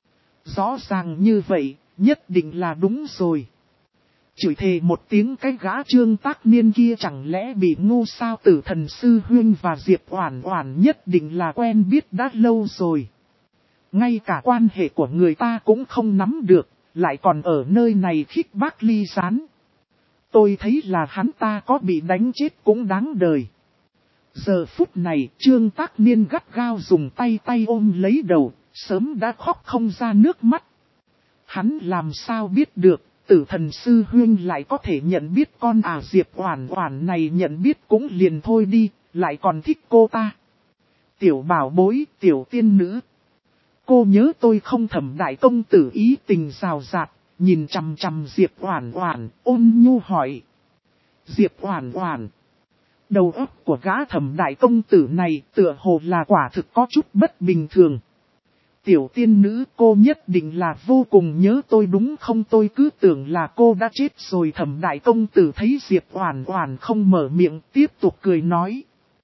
Rõ ràng như vậy, nhất định là đúng rồi. Chửi thề một tiếng cái gã Trương Tác Niên kia chẳng lẽ bị ngu sao? Tử Thần sư huynh và Diệp Oản Oản nhất định là quen biết đã lâu rồi. Ngay cả quan hệ của người ta cũng không nắm được, lại còn ở nơi này khích bác ly gián. Tôi thấy là hắn ta có bị đánh chết cũng đáng đời. Giờ phút này, Trương Tác Niên gắt gao dùng tay ôm lấy đầu, sớm đã khóc không ra nước mắt. Hắn làm sao biết được, Tử Thần sư huynh lại có thể nhận biết con Diệp Oản Oản này, nhận biết cũng liền thôi đi, lại còn thích cô ta. Tiểu bảo bối, tiểu tiên nữ. Cô nhớ tôi không? Thẩm đại công tử ý tình rào rạt, nhìn chằm chằm Diệp Oản Oản, ôn nhu hỏi. Diệp Oản Oản. Đầu óc của gã Thẩm đại công tử này tựa hồ là quả thực có chút bất bình thường. Tiểu tiên nữ, cô nhất định là vô cùng nhớ tôi đúng không? Tôi cứ tưởng là cô đã chết rồi. Thẩm đại công tử thấy Diệp Oản Oản không mở miệng, tiếp tục cười nói.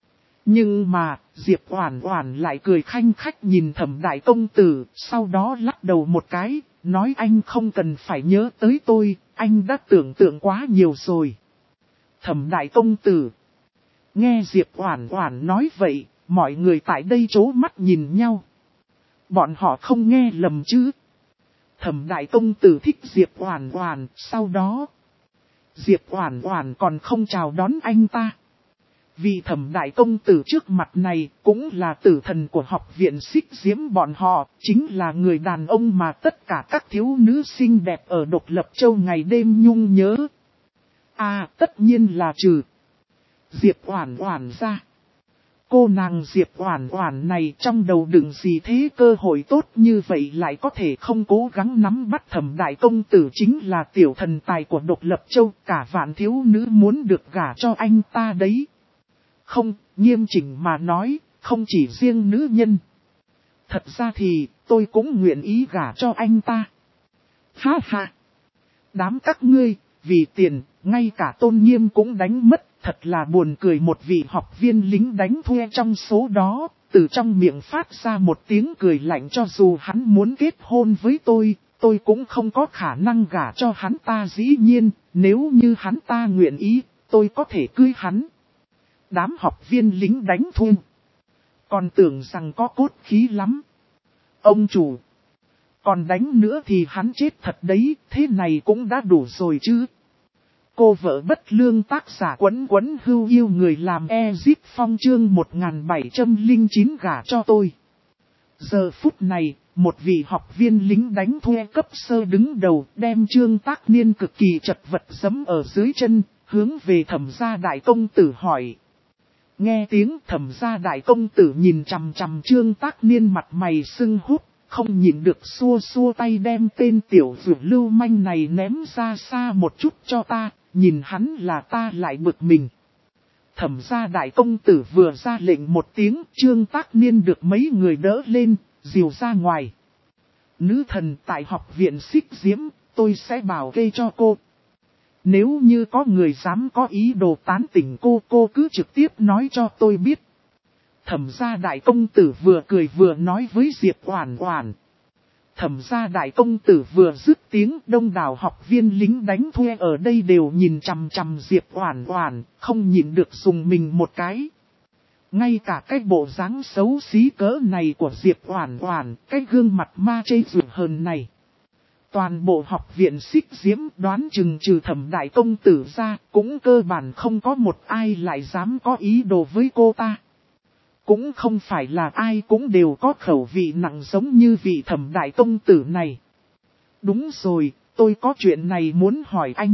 Nhưng mà, Diệp Oản Oản lại cười khanh khách nhìn Thẩm đại công tử, sau đó lắc đầu một cái, nói anh không cần phải nhớ tới tôi, anh đã tưởng tượng quá nhiều rồi. Thẩm đại công tử. Nghe Diệp Oản Oản nói vậy, mọi người tại đây trố mắt nhìn nhau. Bọn họ không nghe lầm chứ? Thẩm đại công tử thích Diệp Oản Oản, sau đó Diệp Oản Oản còn không chào đón anh ta. Vì Thẩm đại công tử trước mặt này cũng là tử thần của học viện Xích Diễm bọn họ, chính là người đàn ông mà tất cả các thiếu nữ xinh đẹp ở Độc Lập Châu ngày đêm nhung nhớ. Tất nhiên là trừ Diệp Oản Oản ra. Cô nàng Diệp Oản Oản này trong đầu đựng gì thế, cơ hội tốt như vậy lại có thể không cố gắng nắm bắt? Thẩm đại công tử chính là tiểu thần tài của Độc Lập Châu, cả vạn thiếu nữ muốn được gả cho anh ta đấy. Không, nghiêm chỉnh mà nói, không chỉ riêng nữ nhân. Thật ra thì, tôi cũng nguyện ý gả cho anh ta. Ha ha! Đám các ngươi, vì tiền, ngay cả tôn nghiêm cũng đánh mất. Thật là buồn cười. Một vị học viên lính đánh thuê trong số đó, từ trong miệng phát ra một tiếng cười lạnh, cho dù hắn muốn kết hôn với tôi cũng không có khả năng gả cho hắn ta. Dĩ nhiên, nếu như hắn ta nguyện ý, tôi có thể cưới hắn. Đám học viên lính đánh thuê còn tưởng rằng có cốt khí lắm. Ông chủ, còn đánh nữa thì hắn chết thật đấy, thế này cũng đã đủ rồi chứ. Cô vợ bất lương tác giả Quấn Quấn Hưu yêu người làm Ezip Phong chương 1709 gả cho tôi. Giờ phút này, một vị học viên lính đánh thuê cấp sơ đứng đầu, đem Trương Tác Niên cực kỳ chật vật giẫm ở dưới chân, hướng về Thẩm gia đại công tử hỏi. Nghe tiếng Thẩm gia đại công tử nhìn chằm chằm Trương Tác Niên, mặt mày sưng húp, không nhịn được xua xua tay, đem tên tiểu dược lưu manh này ném ra xa một chút cho ta, nhìn hắn là ta lại bực mình. Thẩm gia đại công tử vừa ra lệnh một tiếng, Trương Tác Niên được mấy người đỡ lên, dìu ra ngoài. Nữ thần, tại học viện Xích Diễm, tôi sẽ bảo kê cho cô. Nếu như có người dám có ý đồ tán tỉnh cô cứ trực tiếp nói cho tôi biết. Thẩm gia đại công tử vừa cười vừa nói với Diệp Oản Oản. Thẩm gia đại công tử vừa dứt tiếng, đông đảo học viên lính đánh thuê ở đây đều nhìn chằm chằm Diệp Oản Oản, không nhịn được dùng mình một cái. Ngay cả cái bộ dáng xấu xí cỡ này của Diệp Oản Oản, cái gương mặt ma chê dữ hờn này. Toàn bộ học viện Xích Diễm đoán chừng trừ Thẩm đại công tử ra, cũng cơ bản không có một ai lại dám có ý đồ với cô ta. Cũng không phải là ai cũng đều có khẩu vị nặng giống như vị Thẩm đại công tử này. Đúng rồi, tôi có chuyện này muốn hỏi anh.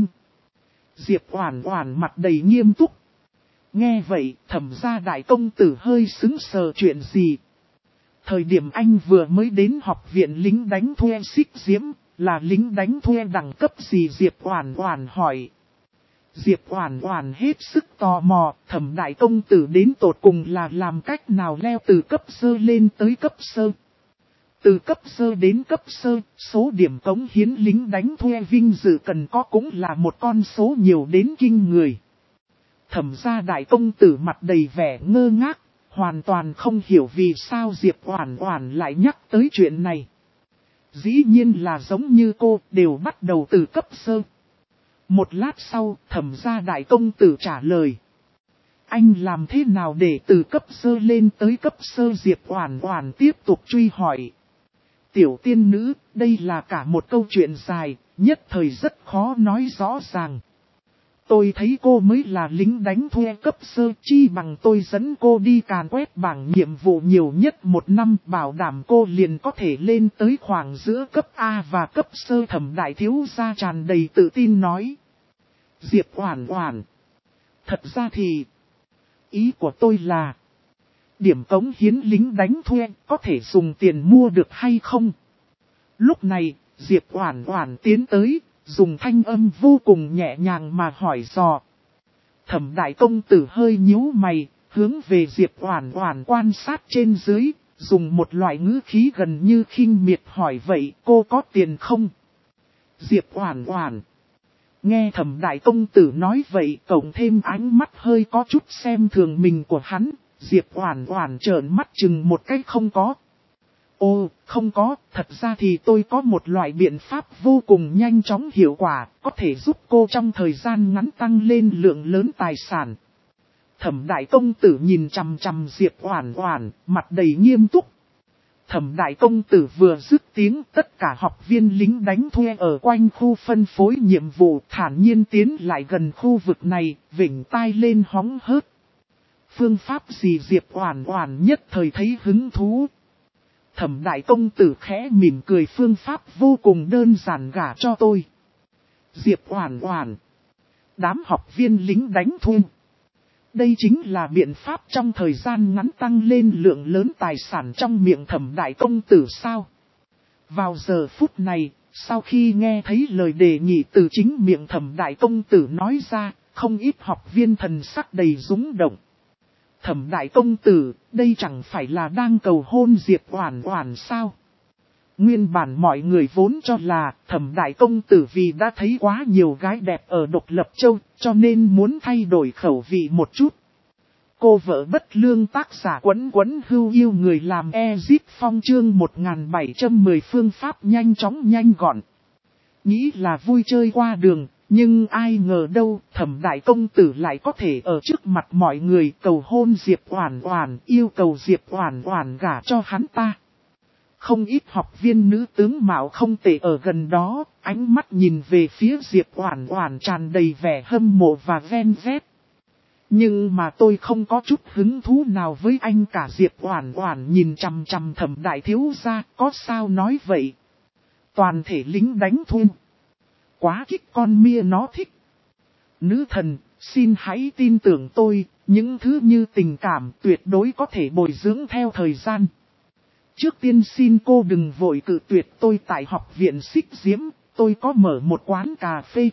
Diệp Oản Oản mặt đầy nghiêm túc. Nghe vậy, Thẩm gia đại công tử hơi sững sờ. Chuyện gì? Thời điểm anh vừa mới đến học viện lính đánh thuê Xích Diễm, là lính đánh thuê đẳng cấp gì? Diệp Oản Oản hỏi. Diệp Oản Oản hết sức tò mò, Thẩm đại công tử đến tột cùng là làm cách nào leo từ cấp sơ lên tới cấp sơ. Từ cấp sơ đến cấp sơ, số điểm cống hiến lính đánh thuê vinh dự cần có cũng là một con số nhiều đến kinh người. Thẩm gia đại công tử mặt đầy vẻ ngơ ngác, hoàn toàn không hiểu vì sao Diệp Oản Oản lại nhắc tới chuyện này. Dĩ nhiên là giống như cô, đều bắt đầu từ cấp sơ. Một lát sau, Thẩm gia đại công tử trả lời. Anh làm thế nào để từ cấp sơ lên tới cấp sơ? Diệp Oản Oản tiếp tục truy hỏi. Tiểu tiên nữ, đây là cả một câu chuyện dài, nhất thời rất khó nói rõ ràng. Tôi thấy cô mới là lính đánh thuê cấp sơ, chi bằng tôi dẫn cô đi càn quét bảng nhiệm vụ nhiều nhất một năm, bảo đảm cô liền có thể lên tới khoảng giữa cấp A và cấp sơ. Thẩm đại thiếu gia tràn đầy tự tin nói. Diệp Oản Oản, thật ra thì, ý của tôi là, điểm cống hiến lính đánh thuê có thể dùng tiền mua được hay không? Lúc này, Diệp Oản Oản tiến tới, dùng thanh âm vô cùng nhẹ nhàng mà hỏi dò. Thẩm đại công tử hơi nhíu mày, hướng về Diệp Oản Oản quan sát trên dưới, dùng một loại ngữ khí gần như khinh miệt hỏi, vậy cô có tiền không? Diệp Oản Oản, nghe Thẩm đại công tử nói vậy, cộng thêm ánh mắt hơi có chút xem thường mình của hắn, Diệp Oản Oản trợn mắt chừng một cái. Không có. Ô, không có, thật ra thì tôi có một loại biện pháp vô cùng nhanh chóng hiệu quả, có thể giúp cô trong thời gian ngắn tăng lên lượng lớn tài sản. Thẩm đại công tử nhìn chằm chằm Diệp Oản Oản, mặt đầy nghiêm túc. Thẩm đại công tử vừa dứt tiếng, tất cả học viên lính đánh thuê ở quanh khu phân phối nhiệm vụ thản nhiên tiến lại gần khu vực này, vểnh tai lên hóng hớt. Phương pháp gì? Diệp Oản Oản nhất thời thấy hứng thú. Thẩm đại công tử khẽ mỉm cười, phương pháp vô cùng đơn giản, gả cho tôi. Diệp Oản Oản, đám học viên lính đánh thuê. Đây chính là biện pháp trong thời gian ngắn tăng lên lượng lớn tài sản trong miệng Thẩm đại công tử sao? Vào giờ phút này, sau khi nghe thấy lời đề nghị từ chính miệng Thẩm đại công tử nói ra, không ít học viên thần sắc đầy rúng động. Thẩm đại công tử, đây chẳng phải là đang cầu hôn Diệp Oản Oản sao? Nguyên bản mọi người vốn cho là Thẩm đại công tử vì đã thấy quá nhiều gái đẹp ở Độc Lập Châu, cho nên muốn thay đổi khẩu vị một chút. Cô vợ bất lương tác giả Quấn Quấn Hưu yêu người làm Ezip Phong chương 1710 phương pháp nhanh chóng nhanh gọn. Nghĩ là vui chơi qua đường, nhưng ai ngờ đâu Thẩm đại công tử lại có thể ở trước mặt mọi người cầu hôn Diệp Oản Oản, yêu cầu Diệp Oản Oản gả cho hắn ta. Không ít học viên nữ tướng mạo không tệ ở gần đó, ánh mắt nhìn về phía Diệp Oản Oản tràn đầy vẻ hâm mộ và ven vét. Nhưng mà tôi không có chút hứng thú nào với anh cả. Diệp Oản Oản nhìn chằm chằm Thẩm đại thiếu gia, có sao nói vậy? Toàn thể lính đánh thuê. Quá kích con mia nó thích. Nữ thần, xin hãy tin tưởng tôi, những thứ như tình cảm tuyệt đối có thể bồi dưỡng theo thời gian. Trước tiên xin cô đừng vội cự tuyệt tôi. Tại học viện Xích Diễm, tôi có mở một quán cà phê.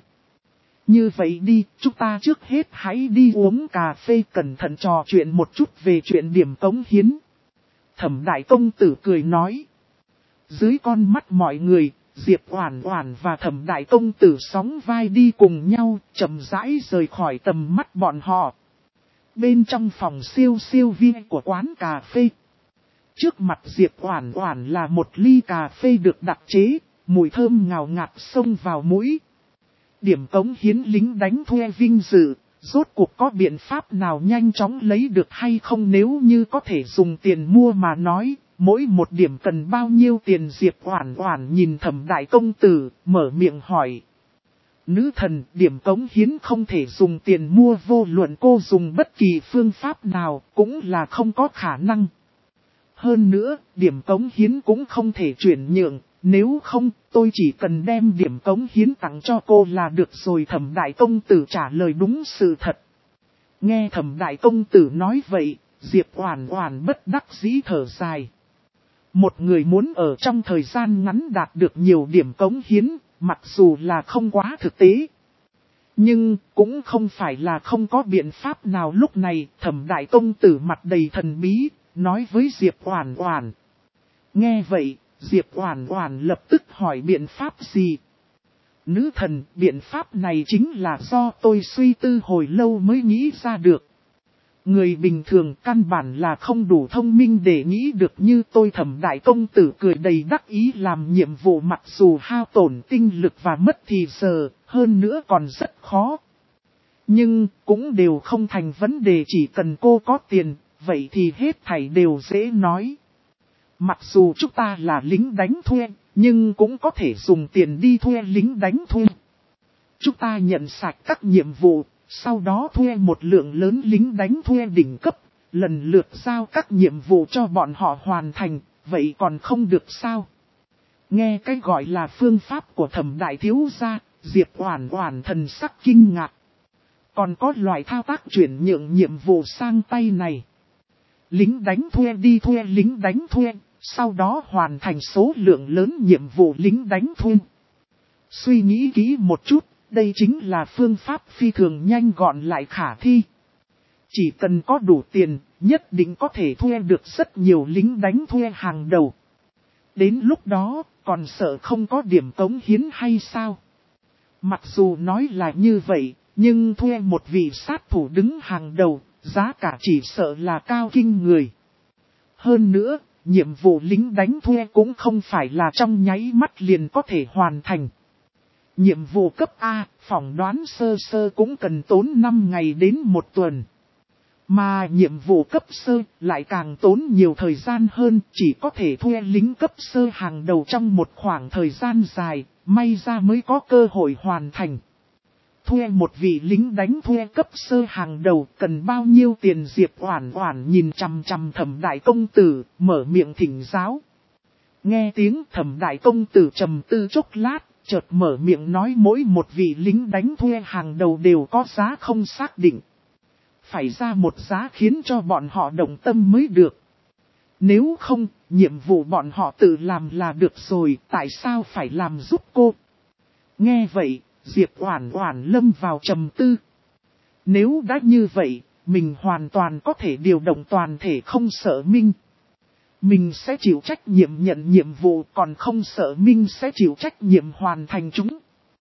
Như vậy đi, chúng ta trước hết hãy đi uống cà phê, cẩn thận trò chuyện một chút về chuyện điểm cống hiến. Thẩm đại công tử cười nói. Dưới con mắt mọi người, Diệp Oản Oản và Thẩm đại công tử sóng vai đi cùng nhau, chậm rãi rời khỏi tầm mắt bọn họ. Bên trong phòng siêu viên của quán cà phê. Trước mặt Diệp Oản Oản là một ly cà phê được đặc chế, mùi thơm ngào ngạt xông vào mũi. Điểm cống hiến lính đánh thuê vinh dự, rốt cuộc có biện pháp nào nhanh chóng lấy được hay không? Nếu như có thể dùng tiền mua mà nói, mỗi một điểm cần bao nhiêu tiền? Diệp Oản Oản nhìn Thẩm đại công tử, mở miệng hỏi. Nữ thần, điểm cống hiến không thể dùng tiền mua, vô luận cô dùng bất kỳ phương pháp nào cũng là không có khả năng. Hơn nữa, điểm cống hiến cũng không thể chuyển nhượng, nếu không, tôi chỉ cần đem điểm cống hiến tặng cho cô là được rồi. Thẩm đại công tử trả lời đúng sự thật. Nghe Thẩm đại công tử nói vậy, Diệp Oản Oản bất đắc dĩ thở dài. Một người muốn ở trong thời gian ngắn đạt được nhiều điểm cống hiến, mặc dù là không quá thực tế, nhưng cũng không phải là không có biện pháp nào. Lúc này, Thẩm đại công tử mặt đầy thần bí, nói với Diệp Oản Oản. Nghe vậy, Diệp Oản Oản lập tức hỏi biện pháp gì? Nữ thần, biện pháp này chính là do tôi suy tư hồi lâu mới nghĩ ra được. Người bình thường căn bản là không đủ thông minh để nghĩ được như tôi. Thẩm đại công tử cười đầy đắc ý. Làm nhiệm vụ mặc dù hao tổn tinh lực và mất thì giờ, hơn nữa còn rất khó. Nhưng cũng đều không thành vấn đề, chỉ cần cô có tiền, vậy thì hết thảy đều dễ nói. Mặc dù chúng ta là lính đánh thuê, nhưng cũng có thể dùng tiền đi thuê lính đánh thuê. Chúng ta nhận sạch các nhiệm vụ, sau đó thuê một lượng lớn lính đánh thuê đỉnh cấp, lần lượt giao các nhiệm vụ cho bọn họ hoàn thành, vậy còn không được sao? Nghe cái gọi là phương pháp của Thẩm đại thiếu gia, Diệp Oản Oản thần sắc kinh ngạc. Còn có loại thao tác chuyển nhượng nhiệm vụ sang tay này. Lính đánh thuê đi thuê lính đánh thuê, sau đó hoàn thành số lượng lớn nhiệm vụ lính đánh thuê. Suy nghĩ kỹ một chút, đây chính là phương pháp phi thường nhanh gọn lại khả thi. Chỉ cần có đủ tiền, nhất định có thể thuê được rất nhiều lính đánh thuê hàng đầu. Đến lúc đó, còn sợ không có điểm cống hiến hay sao? Mặc dù nói là như vậy, nhưng thuê một vị sát thủ đứng hàng đầu, giá cả chỉ sợ là cao kinh người. Hơn nữa, nhiệm vụ lính đánh thuê cũng không phải là trong nháy mắt liền có thể hoàn thành. Nhiệm vụ cấp A, phỏng đoán sơ sơ cũng cần tốn 5 ngày đến 1 tuần. Mà nhiệm vụ cấp sơ lại càng tốn nhiều thời gian hơn, chỉ có thể thuê lính cấp sơ hàng đầu trong một khoảng thời gian dài, may ra mới có cơ hội hoàn thành. Thuê một vị lính đánh thuê cấp sơ hàng đầu cần bao nhiêu tiền? Diệp Oản Oản nhìn chằm chằm Thẩm đại công tử, mở miệng thỉnh giáo. Nghe tiếng Thẩm đại công tử trầm tư chốc lát, chợt mở miệng nói mỗi một vị lính đánh thuê hàng đầu đều có giá không xác định. Phải ra một giá khiến cho bọn họ động tâm mới được. Nếu không, nhiệm vụ bọn họ tự làm là được rồi, tại sao phải làm giúp cô? Nghe vậy, Diệp Oản Oản lâm vào trầm tư. Nếu đã như vậy, mình hoàn toàn có thể điều động toàn thể không sợ Minh. Mình sẽ chịu trách nhiệm nhận nhiệm vụ, còn không sợ Minh sẽ chịu trách nhiệm hoàn thành chúng.